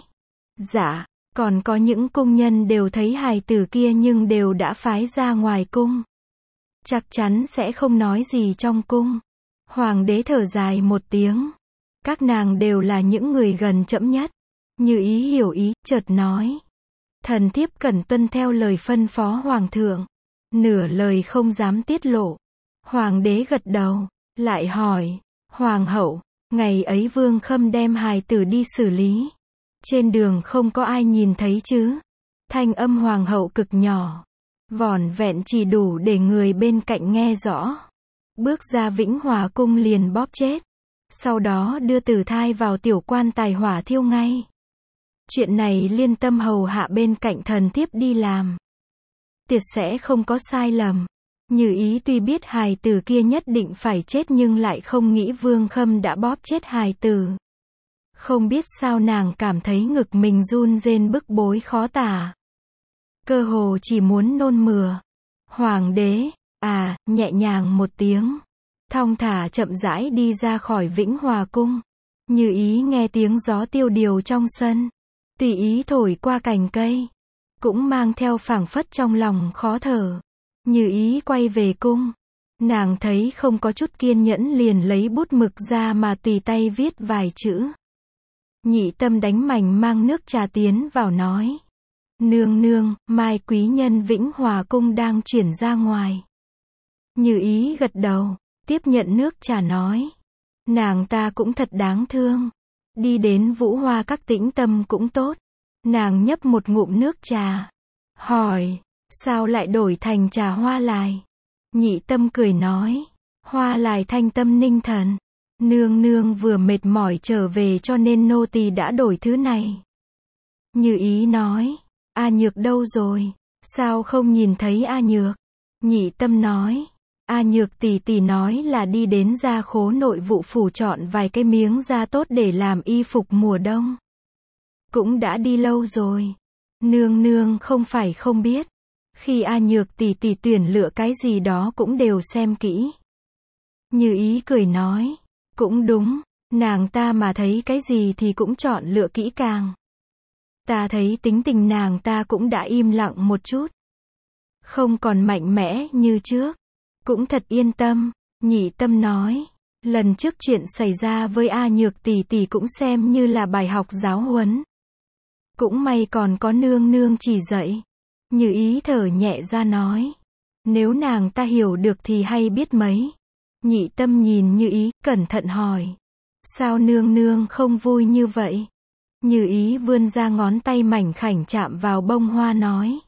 Dạ, còn có những cung nhân đều thấy hài tử kia nhưng đều đã phái ra ngoài cung. Chắc chắn sẽ không nói gì trong cung. Hoàng đế thở dài một tiếng. Các nàng đều là những người gần trẫm nhất. Như Ý hiểu ý, chợt nói. Thần thiếp cần tuân theo lời phân phó Hoàng thượng. Nửa lời không dám tiết lộ. Hoàng đế gật đầu, lại hỏi. Hoàng hậu, ngày ấy Vương Khâm đem hài tử đi xử lý. Trên đường không có ai nhìn thấy chứ? Thanh âm Hoàng hậu cực nhỏ. Vỏn vẹn chỉ đủ để người bên cạnh nghe rõ. Bước ra Vĩnh Hòa cung liền bóp chết. Sau đó đưa tử thai vào tiểu quan tài hỏa thiêu ngay. Chuyện này liên tâm hầu hạ bên cạnh thần thiếp đi làm. Tuyệt sẽ không có sai lầm. Như Ý tuy biết hài tử kia nhất định phải chết nhưng lại không nghĩ Vương Khâm đã bóp chết hài tử. Không biết sao nàng cảm thấy ngực mình run rên bức bối khó tả. Cơ hồ chỉ muốn nôn mửa. Hoàng đế, nhẹ nhàng một tiếng. Thong thả chậm rãi đi ra khỏi Vĩnh Hòa cung. Như ý nghe tiếng gió tiêu điều trong sân, tùy ý thổi qua cành cây, cũng mang theo phảng phất trong lòng khó thở. Như ý quay về cung, nàng thấy không có chút kiên nhẫn liền lấy bút mực ra mà tùy tay viết vài chữ. Nhị Tâm đánh mành mang nước trà tiến vào nói: Nương nương, mai quý nhân Vĩnh Hòa cung đang chuyển ra ngoài. Như ý gật đầu, tiếp nhận nước trà nói: Nàng ta cũng thật đáng thương. Đi đến Vũ Hoa các tĩnh tâm cũng tốt. Nàng nhấp một ngụm nước trà, hỏi: Sao lại đổi thành trà hoa lài? Nhị Tâm cười nói: Hoa lài thanh tâm ninh thần. Nương nương vừa mệt mỏi trở về cho nên nô tỳ đã đổi thứ này. Như ý nói: A Nhược đâu rồi? Sao không nhìn thấy A Nhược? Nhị Tâm nói: A Nhược tỷ tỷ nói là đi đến Gia Khố nội vụ phủ chọn vài cái miếng da tốt để làm y phục mùa đông. Cũng đã đi lâu rồi. Nương nương không phải không biết. Khi A Nhược tỷ tỷ tuyển lựa cái gì đó cũng đều xem kỹ. Như ý cười nói: Cũng đúng, nàng ta mà thấy cái gì thì cũng chọn lựa kỹ càng. Ta thấy tính tình nàng ta cũng đã im lặng một chút. Không còn mạnh mẽ như trước. Cũng thật yên tâm. Nhị Tâm nói: Lần trước chuyện xảy ra với A Nhược tỷ tỷ cũng xem như là bài học giáo huấn. Cũng may còn có nương nương chỉ dạy. Như ý thở nhẹ ra nói: Nếu nàng ta hiểu được thì hay biết mấy. Nhị Tâm nhìn Như ý, cẩn thận hỏi: Sao nương nương không vui như vậy? Như ý vươn ra ngón tay mảnh khảnh chạm vào bông hoa nói: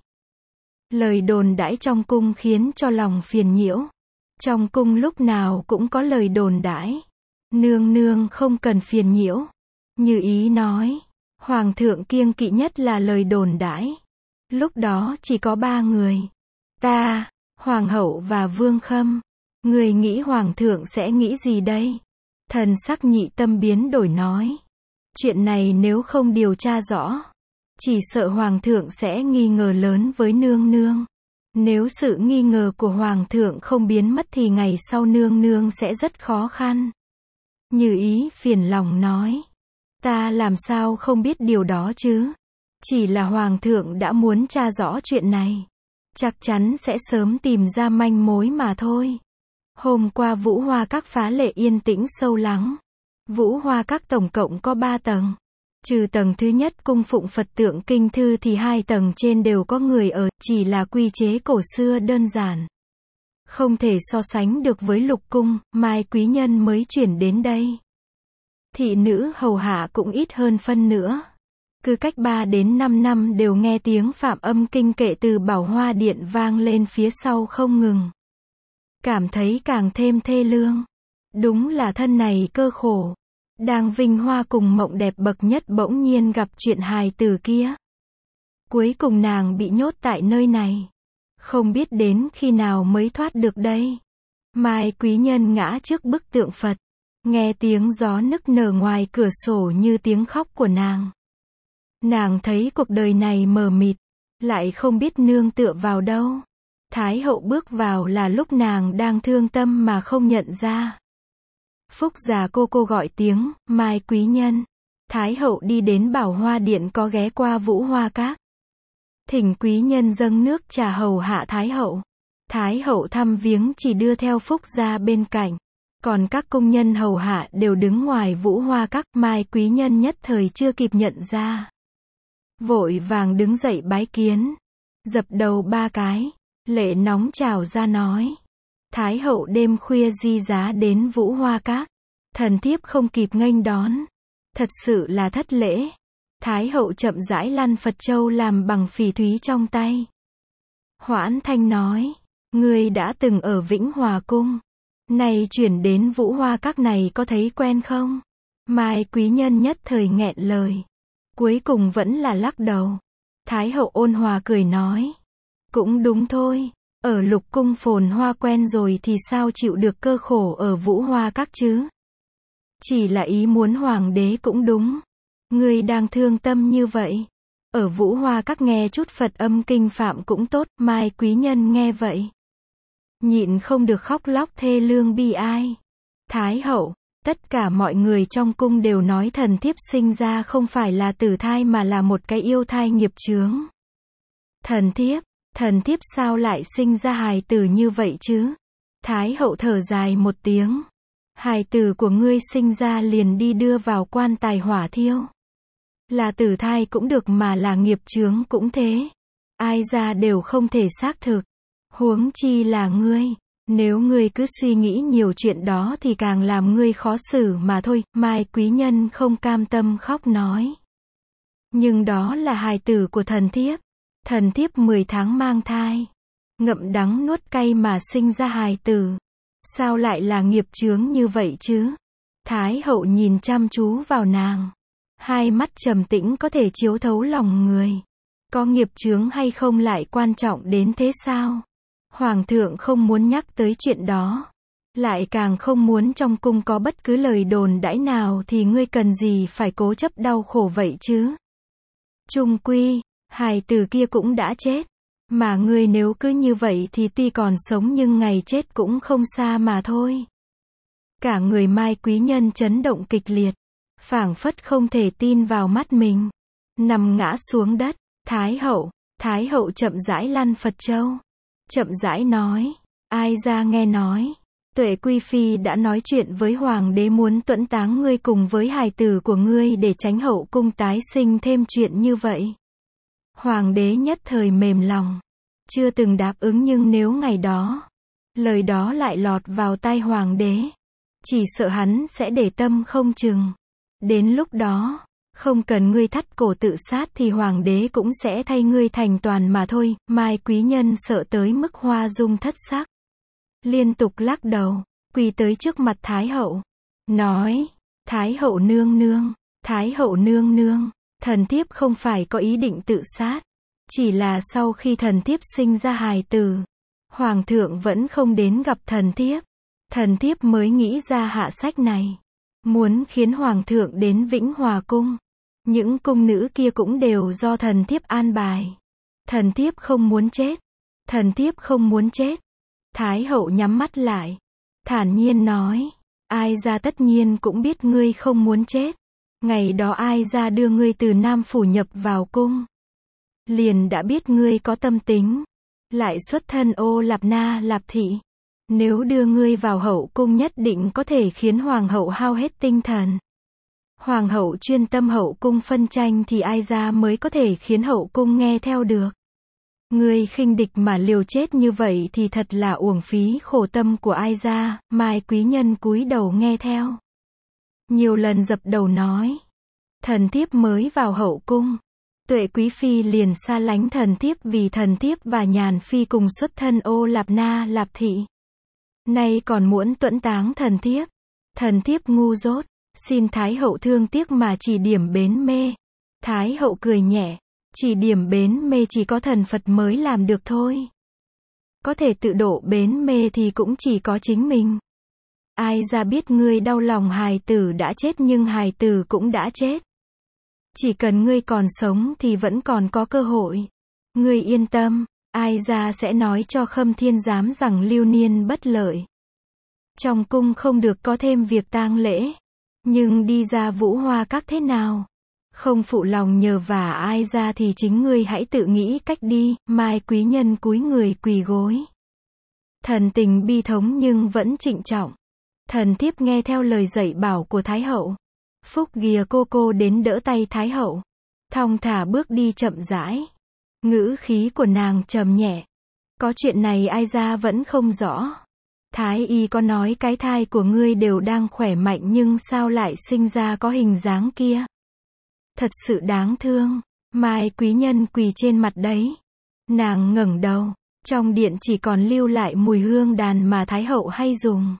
Lời đồn đãi trong cung khiến cho lòng phiền nhiễu. Trong cung lúc nào cũng có lời đồn đãi. Nương nương không cần phiền nhiễu. Như ý nói: Hoàng thượng kiêng kỵ nhất là lời đồn đãi. Lúc đó chỉ có 3 người. Ta, Hoàng hậu và Vương Khâm. Người nghĩ Hoàng thượng sẽ nghĩ gì đây? Thần sắc Nhị Tâm biến đổi nói: Chuyện này nếu không điều tra rõ, chỉ sợ Hoàng thượng sẽ nghi ngờ lớn với nương nương. Nếu sự nghi ngờ của Hoàng thượng không biến mất thì ngày sau nương nương sẽ rất khó khăn. Như ý phiền lòng nói: Ta làm sao không biết điều đó chứ? Chỉ là Hoàng thượng đã muốn tra rõ chuyện này, chắc chắn sẽ sớm tìm ra manh mối mà thôi. Hôm qua Vũ Hoa các phá lệ yên tĩnh sâu lắng. Vũ Hoa các tổng cộng có 3 tầng. Trừ tầng thứ nhất cung phụng Phật tượng kinh thư thì 2 tầng trên đều có người ở, chỉ là quy chế cổ xưa đơn giản. Không thể so sánh được với lục cung, mai quý nhân mới chuyển đến đây. Thị nữ hầu hạ cũng ít hơn phân nữa. Cứ cách 3 đến 5 năm đều nghe tiếng phạm âm kinh kệ từ Bảo Hoa Điện vang lên phía sau không ngừng. Cảm thấy càng thêm thê lương. Đúng là thân này cơ khổ. Đang vinh hoa cùng mộng đẹp bậc nhất bỗng nhiên gặp chuyện hài tử kia. Cuối cùng nàng bị nhốt tại nơi này. Không biết đến khi nào mới thoát được đây. Mai quý nhân ngã trước bức tượng Phật. Nghe tiếng gió nức nở ngoài cửa sổ như tiếng khóc của nàng. Nàng thấy cuộc đời này mờ mịt. Lại không biết nương tựa vào đâu. Thái hậu bước vào là lúc nàng đang thương tâm mà không nhận ra. Phúc già cô gọi tiếng: Mai quý nhân. Thái hậu đi đến Bảo Hoa Điện có ghé qua Vũ Hoa các. Thỉnh quý nhân dâng nước trà hầu hạ Thái hậu. Thái hậu thăm viếng chỉ đưa theo Phúc gia bên cạnh. Còn các công nhân hầu hạ đều đứng ngoài Vũ Hoa các. Mai quý nhân nhất thời chưa kịp nhận ra. Vội vàng đứng dậy bái kiến. Dập đầu 3 cái. Lệ nóng trào ra nói: Thái hậu đêm khuya di giá đến Vũ Hoa các. Thần thiếp không kịp nghênh đón. Thật sự là thất lễ. Thái hậu chậm rãi lăn Phật châu làm bằng phỉ thúy trong tay. Hoãn Thanh nói: Ngươi đã từng ở Vĩnh Hòa cung. Này chuyển đến Vũ Hoa các này có thấy quen không? Mai quý nhân nhất thời nghẹn lời. Cuối cùng vẫn là lắc đầu. Thái hậu ôn hòa cười nói: Cũng đúng thôi. Ở lục cung phồn hoa quen rồi thì sao chịu được cơ khổ ở Vũ Hoa các chứ? Chỉ là ý muốn hoàng đế cũng đúng. Ngươi đang thương tâm như vậy. Ở Vũ Hoa các nghe chút Phật âm kinh phạm cũng tốt. Mai quý nhân nghe vậy, nhịn không được khóc lóc thê lương bi ai. Thái hậu, Tất cả mọi người trong cung đều nói thần thiếp sinh ra không phải là tử thai mà là một cái yêu thai nghiệp chướng. Thần thiếp sao lại sinh ra hài tử như vậy chứ? Thái hậu thở dài một tiếng. Hài tử của ngươi sinh ra liền đi đưa vào quan tài hỏa thiêu. Là tử thai cũng được mà là nghiệp chướng cũng thế. Ai ra đều không thể xác thực. Huống chi là ngươi. Nếu ngươi cứ suy nghĩ nhiều chuyện đó thì càng làm ngươi khó xử mà thôi. Mai quý nhân không cam tâm khóc nói. Nhưng đó là hài tử của thần thiếp. Thần thiếp 10 tháng mang thai. Ngậm đắng nuốt cay mà sinh ra hài tử. Sao lại là nghiệp chướng như vậy chứ? Thái hậu nhìn chăm chú vào nàng. Hai mắt trầm tĩnh có thể chiếu thấu lòng người. Có nghiệp chướng hay không lại quan trọng đến thế sao? Hoàng thượng không muốn nhắc tới chuyện đó. Lại càng không muốn trong cung có bất cứ lời đồn đãi nào thì ngươi cần gì phải cố chấp đau khổ vậy chứ? Chung quy, hài tử kia cũng đã chết. Mà ngươi nếu cứ như vậy thì tuy còn sống nhưng ngày chết cũng không xa mà thôi. Cả người Mai quý nhân chấn động kịch liệt. Phảng phất không thể tin vào mắt mình. Nằm ngã xuống đất. Thái hậu chậm rãi lăn Phật châu. Chậm rãi nói. Ai ra nghe nói. Tuệ Quý Phi đã nói chuyện với Hoàng đế muốn tuẫn táng ngươi cùng với hài tử của ngươi để tránh hậu cung tái sinh thêm chuyện như vậy. Hoàng đế nhất thời mềm lòng. Chưa từng đáp ứng nhưng nếu ngày đó, lời đó lại lọt vào tai Hoàng đế. Chỉ sợ hắn sẽ để tâm không chừng. Đến lúc đó, không cần ngươi thắt cổ tự sát thì Hoàng đế cũng sẽ thay ngươi thành toàn mà thôi. Mai quý nhân sợ tới mức hoa dung thất sắc. Liên tục lắc đầu, quỳ tới trước mặt Thái hậu. Nói, Thái hậu nương nương, thần thiếp không phải có ý định tự sát. Chỉ là sau khi thần thiếp sinh ra hài tử, Hoàng thượng vẫn không đến gặp thần thiếp mới nghĩ ra hạ sách này. Muốn khiến Hoàng thượng đến Vĩnh Hòa cung. Những cung nữ kia cũng đều do thần thiếp an bài. Thần thiếp không muốn chết. Thái hậu nhắm mắt lại. Thản nhiên nói. Ai ra tất nhiên cũng biết ngươi không muốn chết. Ngày đó ai ra đưa ngươi từ Nam Phủ nhập vào cung. Liền đã biết ngươi có tâm tính. Lại xuất thân Ô Lạp Na Lạp Thị. Nếu đưa ngươi vào hậu cung nhất định có thể khiến hoàng hậu hao hết tinh thần. Hoàng hậu chuyên tâm hậu cung phân tranh thì ai ra mới có thể khiến hậu cung nghe theo được. Ngươi khinh địch mà liều chết như vậy thì thật là uổng phí khổ tâm của ai ra. Mai quý nhân cúi đầu nghe theo. Nhiều lần dập đầu nói. Thần thiếp mới vào hậu cung. Tuệ Quý Phi liền xa lánh thần thiếp vì thần thiếp và Nhàn Phi cùng xuất thân Ô Lạp Na Lạp Thị. Nay còn muốn tuẫn táng thần thiếp. Thần thiếp ngu dốt, xin Thái hậu thương tiếc mà chỉ điểm bến mê. Thái hậu cười nhẹ, chỉ điểm bến mê chỉ có thần Phật mới làm được thôi. Có thể tự độ bến mê thì cũng chỉ có chính mình. Ai ra biết ngươi đau lòng hài tử đã chết nhưng hài tử cũng đã chết. Chỉ cần ngươi còn sống thì vẫn còn có cơ hội. Ngươi yên tâm, ai ra sẽ nói cho Khâm Thiên Giám rằng lưu niên bất lợi. Trong cung không được có thêm việc tang lễ. Nhưng đi ra Vũ Hoa Các thế nào? Không phụ lòng nhờ vả ai ra thì chính ngươi hãy tự nghĩ cách đi. Mai quý nhân cúi người quỳ gối. Thần tình bi thống nhưng vẫn trịnh trọng. Thần thiếp nghe theo lời dạy bảo của Thái hậu. Phúc ghìa cô đến đỡ tay Thái hậu. Thong thả bước đi chậm rãi. Ngữ khí của nàng trầm nhẹ. Có chuyện này ai ra vẫn không rõ. Thái y có nói cái thai của ngươi đều đang khỏe mạnh nhưng sao lại sinh ra có hình dáng kia? Thật sự đáng thương. Mai quý nhân quỳ trên mặt đấy. Nàng ngẩng đầu. Trong điện chỉ còn lưu lại mùi hương đàn mà Thái hậu hay dùng.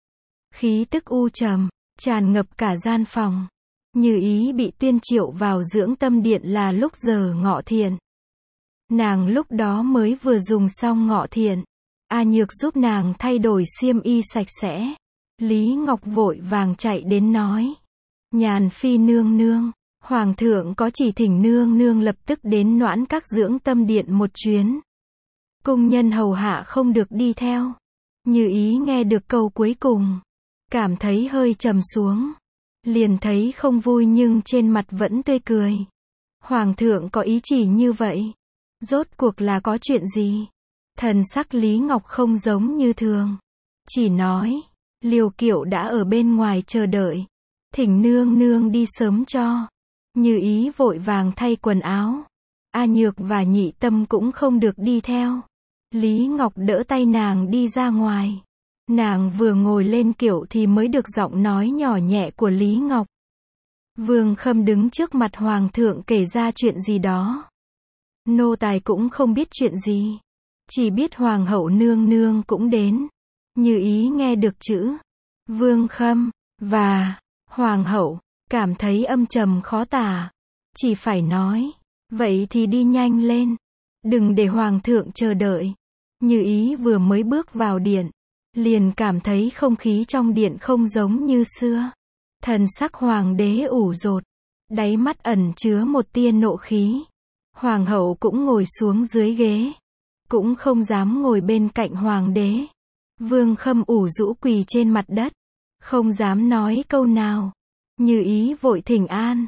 Khí tức u trầm, tràn ngập cả gian phòng. Như ý bị tuyên triệu vào dưỡng tâm điện là lúc giờ ngọ thiện. Nàng lúc đó mới vừa dùng xong ngọ thiện. A Nhược giúp nàng thay đổi xiêm y sạch sẽ. Lý Ngọc vội vàng chạy đến nói. Nhàn Phi nương nương, Hoàng thượng có chỉ thỉnh nương nương lập tức đến Noãn Các dưỡng tâm điện một chuyến. Cung nhân hầu hạ không được đi theo. Như ý nghe được câu cuối cùng. cảm thấy hơi trầm xuống. Liền thấy không vui nhưng trên mặt vẫn tươi cười. Hoàng thượng có ý chỉ như vậy. Rốt cuộc là có chuyện gì? Thần sắc Lý Ngọc không giống như thường. Chỉ nói, Liều Kiệu đã ở bên ngoài chờ đợi. Thỉnh nương nương đi sớm cho. Như Ý vội vàng thay quần áo. A Nhược và Nhị Tâm cũng không được đi theo. Lý Ngọc đỡ tay nàng đi ra ngoài. Nàng vừa ngồi lên kiệu thì mới được giọng nói nhỏ nhẹ của Lý Ngọc. Vương Khâm đứng trước mặt Hoàng thượng kể ra chuyện gì đó. Nô tài cũng không biết chuyện gì. Chỉ biết Hoàng hậu nương nương cũng đến. Như Ý nghe được chữ Vương Khâm và Hoàng hậu, cảm thấy âm trầm khó tả. Chỉ phải nói, vậy thì đi nhanh lên. Đừng để Hoàng thượng chờ đợi. Như Ý vừa mới bước vào điện. Liền cảm thấy không khí trong điện không giống như xưa. Thần sắc Hoàng đế ủ rột. Đáy mắt ẩn chứa một tia nộ khí. Hoàng hậu cũng ngồi xuống dưới ghế. Cũng không dám ngồi bên cạnh Hoàng đế. Vương Khâm ủ rũ quỳ trên mặt đất. Không dám nói câu nào. Như Ý vội thỉnh an.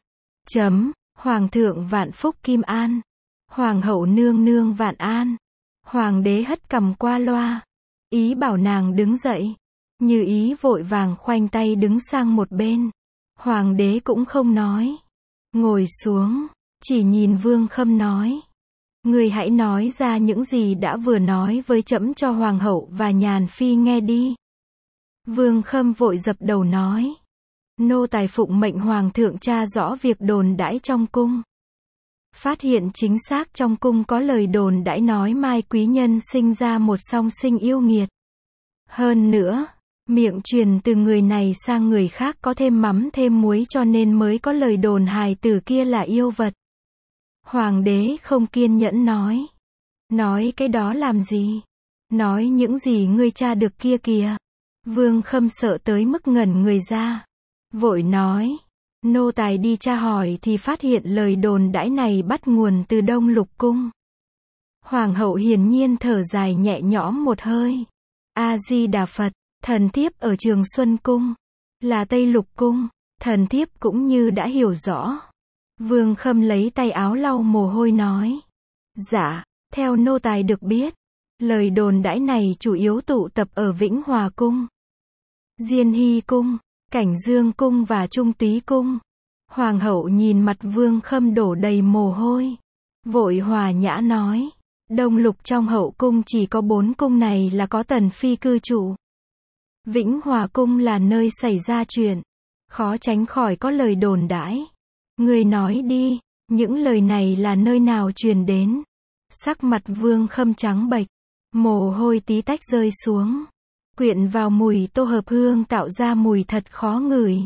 Hoàng thượng vạn phúc kim an. Hoàng hậu nương nương vạn an. Hoàng đế hất cằm qua loa. Ý bảo nàng đứng dậy. Như Ý vội vàng khoanh tay đứng sang một bên. Hoàng đế cũng không nói. Ngồi xuống. Chỉ nhìn Vương Khâm nói. Người hãy nói ra những gì đã vừa nói với trẫm cho Hoàng hậu và Nhàn Phi nghe đi. Vương Khâm vội dập đầu nói. Nô tài phụng mệnh Hoàng thượng tra rõ việc đồn đãi trong cung. Phát hiện chính xác trong cung có lời đồn đãi nói Mai quý nhân sinh ra một song sinh yêu nghiệt. Hơn nữa, miệng truyền từ người này sang người khác có thêm mắm thêm muối cho nên mới có lời đồn hài tử kia là yêu vật. Hoàng đế không kiên nhẫn nói. Nói cái đó làm gì? Nói những gì ngươi tra được kia kìa. Vương Khâm sợ tới mức ngẩn người ra. Vội nói. Nô tài đi tra hỏi thì phát hiện lời đồn đãi này bắt nguồn từ Đông Lục cung. Hoàng hậu hiển nhiên thở dài nhẹ nhõm một hơi. A Di Đà Phật, thần thiếp ở Trường Xuân cung, là Tây Lục cung, thần thiếp cũng như đã hiểu rõ. Vương Khâm lấy tay áo lau mồ hôi nói. Dạ, theo nô tài được biết, lời đồn đãi này chủ yếu tụ tập ở Vĩnh Hòa cung, Diên Hy cung, Cảnh Dương cung và Trung Túy cung. Hoàng hậu nhìn mặt Vương Khâm đổ đầy mồ hôi. Vội hòa nhã nói. Đông Lục trong hậu cung chỉ có 4 cung này là có tần phi cư trụ. Vĩnh Hòa cung là nơi xảy ra chuyện. Khó tránh khỏi có lời đồn đãi. Người nói đi, những lời này là nơi nào truyền đến? Sắc mặt Vương Khâm trắng bệch. Mồ hôi tí tách rơi xuống. Quyện vào mùi tô hợp hương tạo ra mùi thật khó ngửi.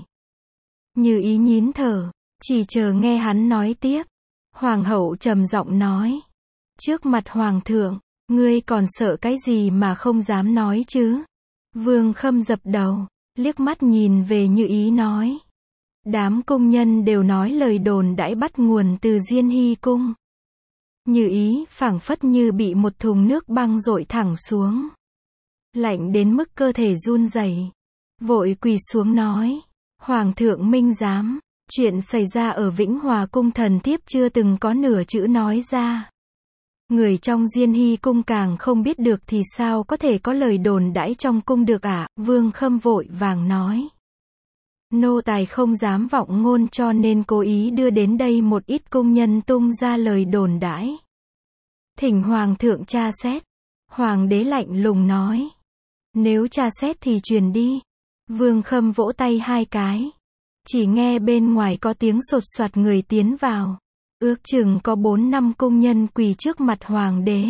Như Ý nhín thở, chỉ chờ nghe hắn nói tiếp. Hoàng hậu trầm giọng nói. Trước mặt Hoàng thượng, ngươi còn sợ cái gì mà không dám nói chứ? Vương Khâm dập đầu, liếc mắt nhìn về Như Ý nói. Đám cung nhân đều nói lời đồn đãi bắt nguồn từ Diên Hy cung. Như Ý phảng phất như bị một thùng nước băng dội thẳng xuống. Lạnh đến mức cơ thể run rẩy. Vội quỳ xuống nói. Hoàng thượng minh giám, chuyện xảy ra ở Vĩnh Hòa cung thần thiếp chưa từng có nửa chữ nói ra. Người trong Diên Hy cung càng không biết được thì sao có thể có lời đồn đãi trong cung được ạ? Vương Khâm vội vàng nói. Nô tài không dám vọng ngôn cho nên cố ý đưa đến đây một ít cung nhân tung ra lời đồn đãi. Thỉnh Hoàng thượng tra xét. Hoàng đế lạnh lùng nói. Nếu tra xét thì truyền đi. Vương Khâm vỗ tay 2 cái. Chỉ nghe bên ngoài có tiếng sột soạt người tiến vào. Ước chừng có 4-5 cung nhân quỳ trước mặt Hoàng đế.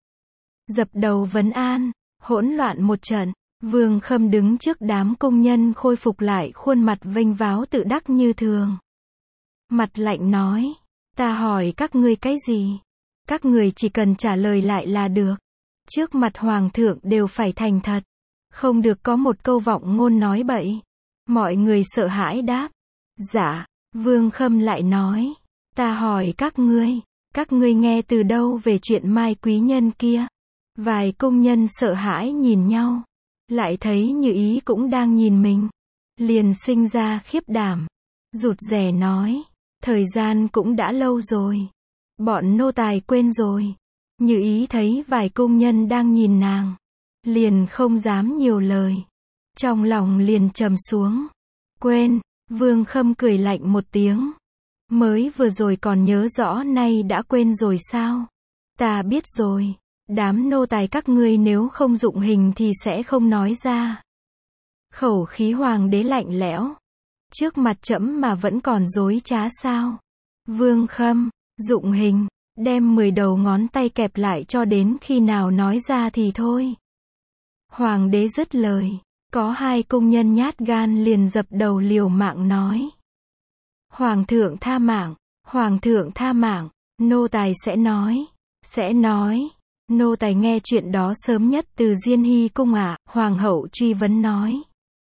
Dập đầu vấn an, hỗn loạn một trận. Vương Khâm đứng trước đám cung nhân khôi phục lại khuôn mặt vênh váo tự đắc như thường. Mặt lạnh nói. Ta hỏi các ngươi cái gì? Các người chỉ cần trả lời lại là được. Trước mặt Hoàng thượng đều phải thành thật. Không được có một câu vọng ngôn nói bậy. Mọi người sợ hãi đáp. Dạ. Vương Khâm lại nói. Ta hỏi các ngươi nghe từ đâu về chuyện Mai quý nhân kia? Vài cung nhân sợ hãi nhìn nhau. Lại thấy Như Ý cũng đang nhìn mình. liền sinh ra khiếp đảm. Rụt rè nói, thời gian cũng đã lâu rồi. Bọn nô tài quên rồi. Như Ý thấy vài cung nhân đang nhìn nàng. Liền không dám nhiều lời. Trong lòng liền trầm xuống. Quên, Vương Khâm cười lạnh một tiếng. Mới vừa rồi còn nhớ rõ, nay đã quên rồi sao? Ta biết rồi. Đám nô tài các ngươi nếu không dụng hình thì sẽ không nói ra. Khẩu khí hoàng đế lạnh lẽo. Trước mặt trẫm mà vẫn còn dối trá sao? Vương Khâm, dụng hình, đem 10 đầu ngón tay kẹp lại cho đến khi nào nói ra thì thôi. Hoàng đế dứt lời, có 2 cung nhân nhát gan liền dập đầu liều mạng nói. Hoàng thượng tha mạng, Hoàng thượng tha mạng, nô tài sẽ nói. Nô tài nghe chuyện đó sớm nhất từ Diên Hy cung ạ, Hoàng hậu truy vấn nói.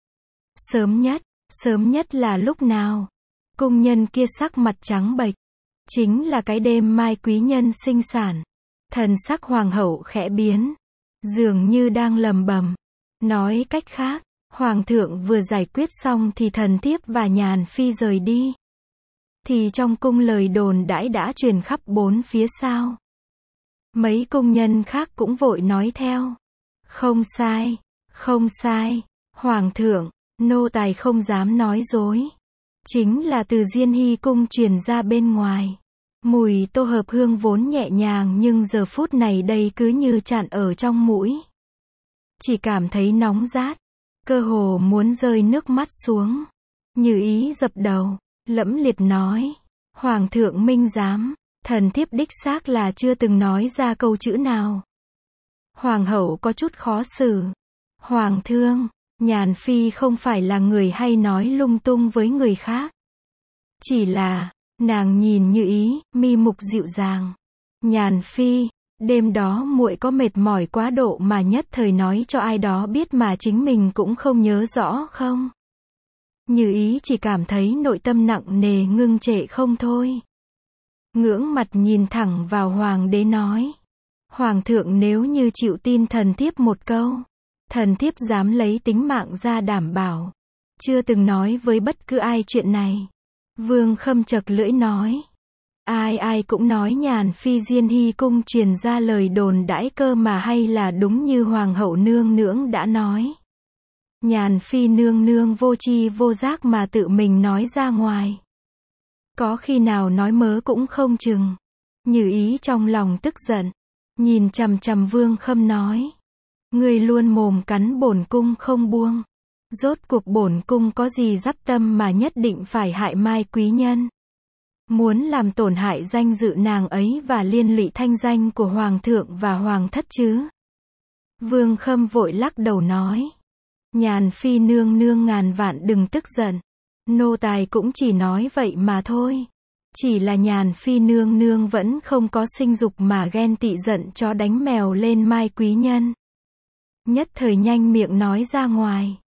Sớm nhất là lúc nào? Cung nhân kia sắc mặt trắng bệch. Chính là cái đêm Mai quý nhân sinh sản. Thần sắc Hoàng hậu khẽ biến. Dường như đang lầm bầm. Nói cách khác, Hoàng thượng vừa giải quyết xong thì thần thiếp và Nhàn Phi rời đi. Thì trong cung lời đồn đãi đã truyền khắp 4 phía sao. Mấy cung nhân khác cũng vội nói theo. Không sai, Hoàng thượng, nô tài không dám nói dối. Chính là từ Diên Hy cung truyền ra bên ngoài. Mùi tô hợp hương vốn nhẹ nhàng nhưng giờ phút này đây cứ như chặn ở trong mũi. Chỉ cảm thấy nóng rát, cơ hồ muốn rơi nước mắt xuống. Như Ý dập đầu, lẫm liệt nói. Hoàng thượng minh giám, thần thiếp đích xác là chưa từng nói ra câu chữ nào. Hoàng hậu có chút khó xử. Hoàng thương, Nhàn Phi không phải là người hay nói lung tung với người khác. Chỉ là, nàng nhìn Như Ý, mi mục dịu dàng. Nhàn Phi, đêm đó muội có mệt mỏi quá độ mà nhất thời nói cho ai đó biết mà chính mình cũng không nhớ rõ không? Như Ý chỉ cảm thấy nội tâm nặng nề ngưng trệ không thôi. Ngưỡng mặt nhìn thẳng vào Hoàng đế nói. Hoàng thượng nếu như chịu tin thần thiếp một câu, thần thiếp dám lấy tính mạng ra đảm bảo. Chưa từng nói với bất cứ ai chuyện này. Vương Khâm chật lưỡi nói. Ai cũng nói Nhàn Phi Diên Hy cung truyền ra lời đồn đãi cơ mà, hay là đúng như Hoàng hậu nương nương đã nói. Nhàn Phi nương nương vô tri vô giác mà tự mình nói ra ngoài. Có khi nào nói mớ cũng không chừng. Như Ý trong lòng tức giận, nhìn chằm chằm Vương Khâm nói. Người luôn mồm cắn bổn cung không buông. Rốt cuộc bổn cung có gì dắp tâm mà nhất định phải hại Mai quý nhân. Muốn làm tổn hại danh dự nàng ấy và liên lụy thanh danh của Hoàng thượng và Hoàng thất chứ? Vương Khâm vội lắc đầu nói. Nhàn Phi nương nương ngàn vạn đừng tức giận. Nô tài cũng chỉ nói vậy mà thôi. Chỉ là Nhàn Phi nương nương vẫn không có sinh dục mà ghen tị giận chó đánh mèo lên Mai quý nhân. Nhất thời nhanh miệng nói ra ngoài.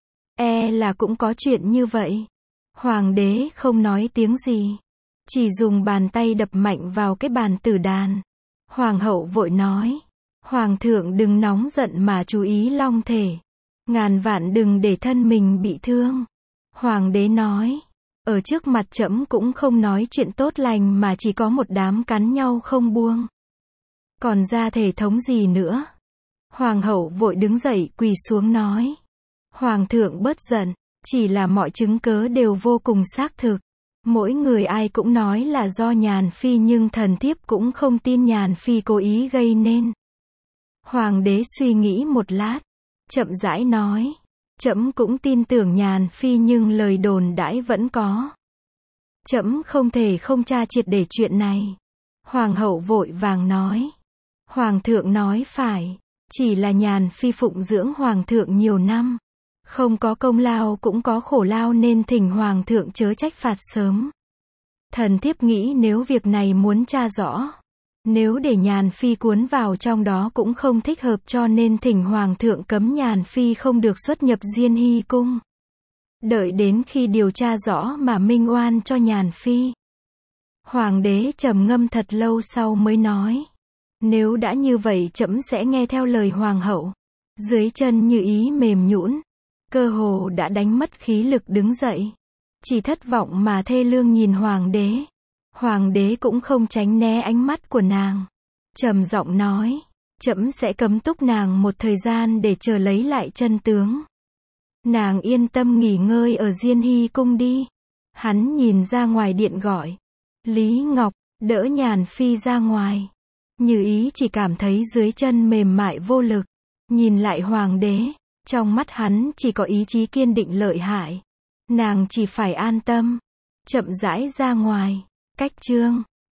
Là cũng có chuyện như vậy. Hoàng đế không nói tiếng gì. Chỉ dùng bàn tay đập mạnh vào cái bàn tử đàn. Hoàng hậu vội nói. Hoàng thượng đừng nóng giận mà chú ý long thể. Ngàn vạn đừng để thân mình bị thương. Hoàng đế nói. Ở trước mặt trẫm cũng không nói chuyện tốt lành mà chỉ có một đám cắn nhau không buông. Còn ra thể thống gì nữa? Hoàng hậu vội đứng dậy quỳ xuống nói. Hoàng thượng bớt giận, chỉ là mọi chứng cớ đều vô cùng xác thực. Mỗi người ai cũng nói là do Nhàn Phi nhưng thần thiếp cũng không tin Nhàn Phi cố ý gây nên. Hoàng đế suy nghĩ một lát, chậm rãi nói. Trẫm cũng tin tưởng Nhàn Phi nhưng lời đồn đãi vẫn có. Trẫm không thể không tra triệt để chuyện này. Hoàng hậu vội vàng nói. Hoàng thượng nói phải, chỉ là Nhàn Phi phụng dưỡng Hoàng thượng nhiều năm. Không có công lao cũng có khổ lao nên thỉnh Hoàng thượng chớ trách phạt sớm. Thần thiếp nghĩ nếu việc này muốn tra rõ, nếu để Nhàn Phi cuốn vào trong đó cũng không thích hợp cho nên thỉnh Hoàng thượng cấm Nhàn Phi không được xuất nhập Diên Hy cung. Đợi đến khi điều tra rõ mà minh oan cho Nhàn Phi. Hoàng đế trầm ngâm thật lâu sau mới nói. Nếu đã như vậy trẫm sẽ nghe theo lời Hoàng hậu. Dưới chân Như Ý mềm nhũn. cơ hồ đã đánh mất khí lực đứng dậy. Chỉ thất vọng mà thê lương nhìn hoàng đế. Hoàng đế cũng không tránh né ánh mắt của nàng. Trầm giọng nói, trẫm sẽ cấm túc nàng một thời gian để chờ lấy lại chân tướng. Nàng yên tâm nghỉ ngơi ở Diên Hy cung đi. Hắn nhìn ra ngoài điện gọi. Lý Ngọc, đỡ Nhàn Phi ra ngoài. Như Ý chỉ cảm thấy dưới chân mềm mại vô lực. Nhìn lại hoàng đế, trong mắt hắn chỉ có ý chí kiên định lợi hại. Nàng chỉ phải an tâm. Chậm rãi ra ngoài. Cách chương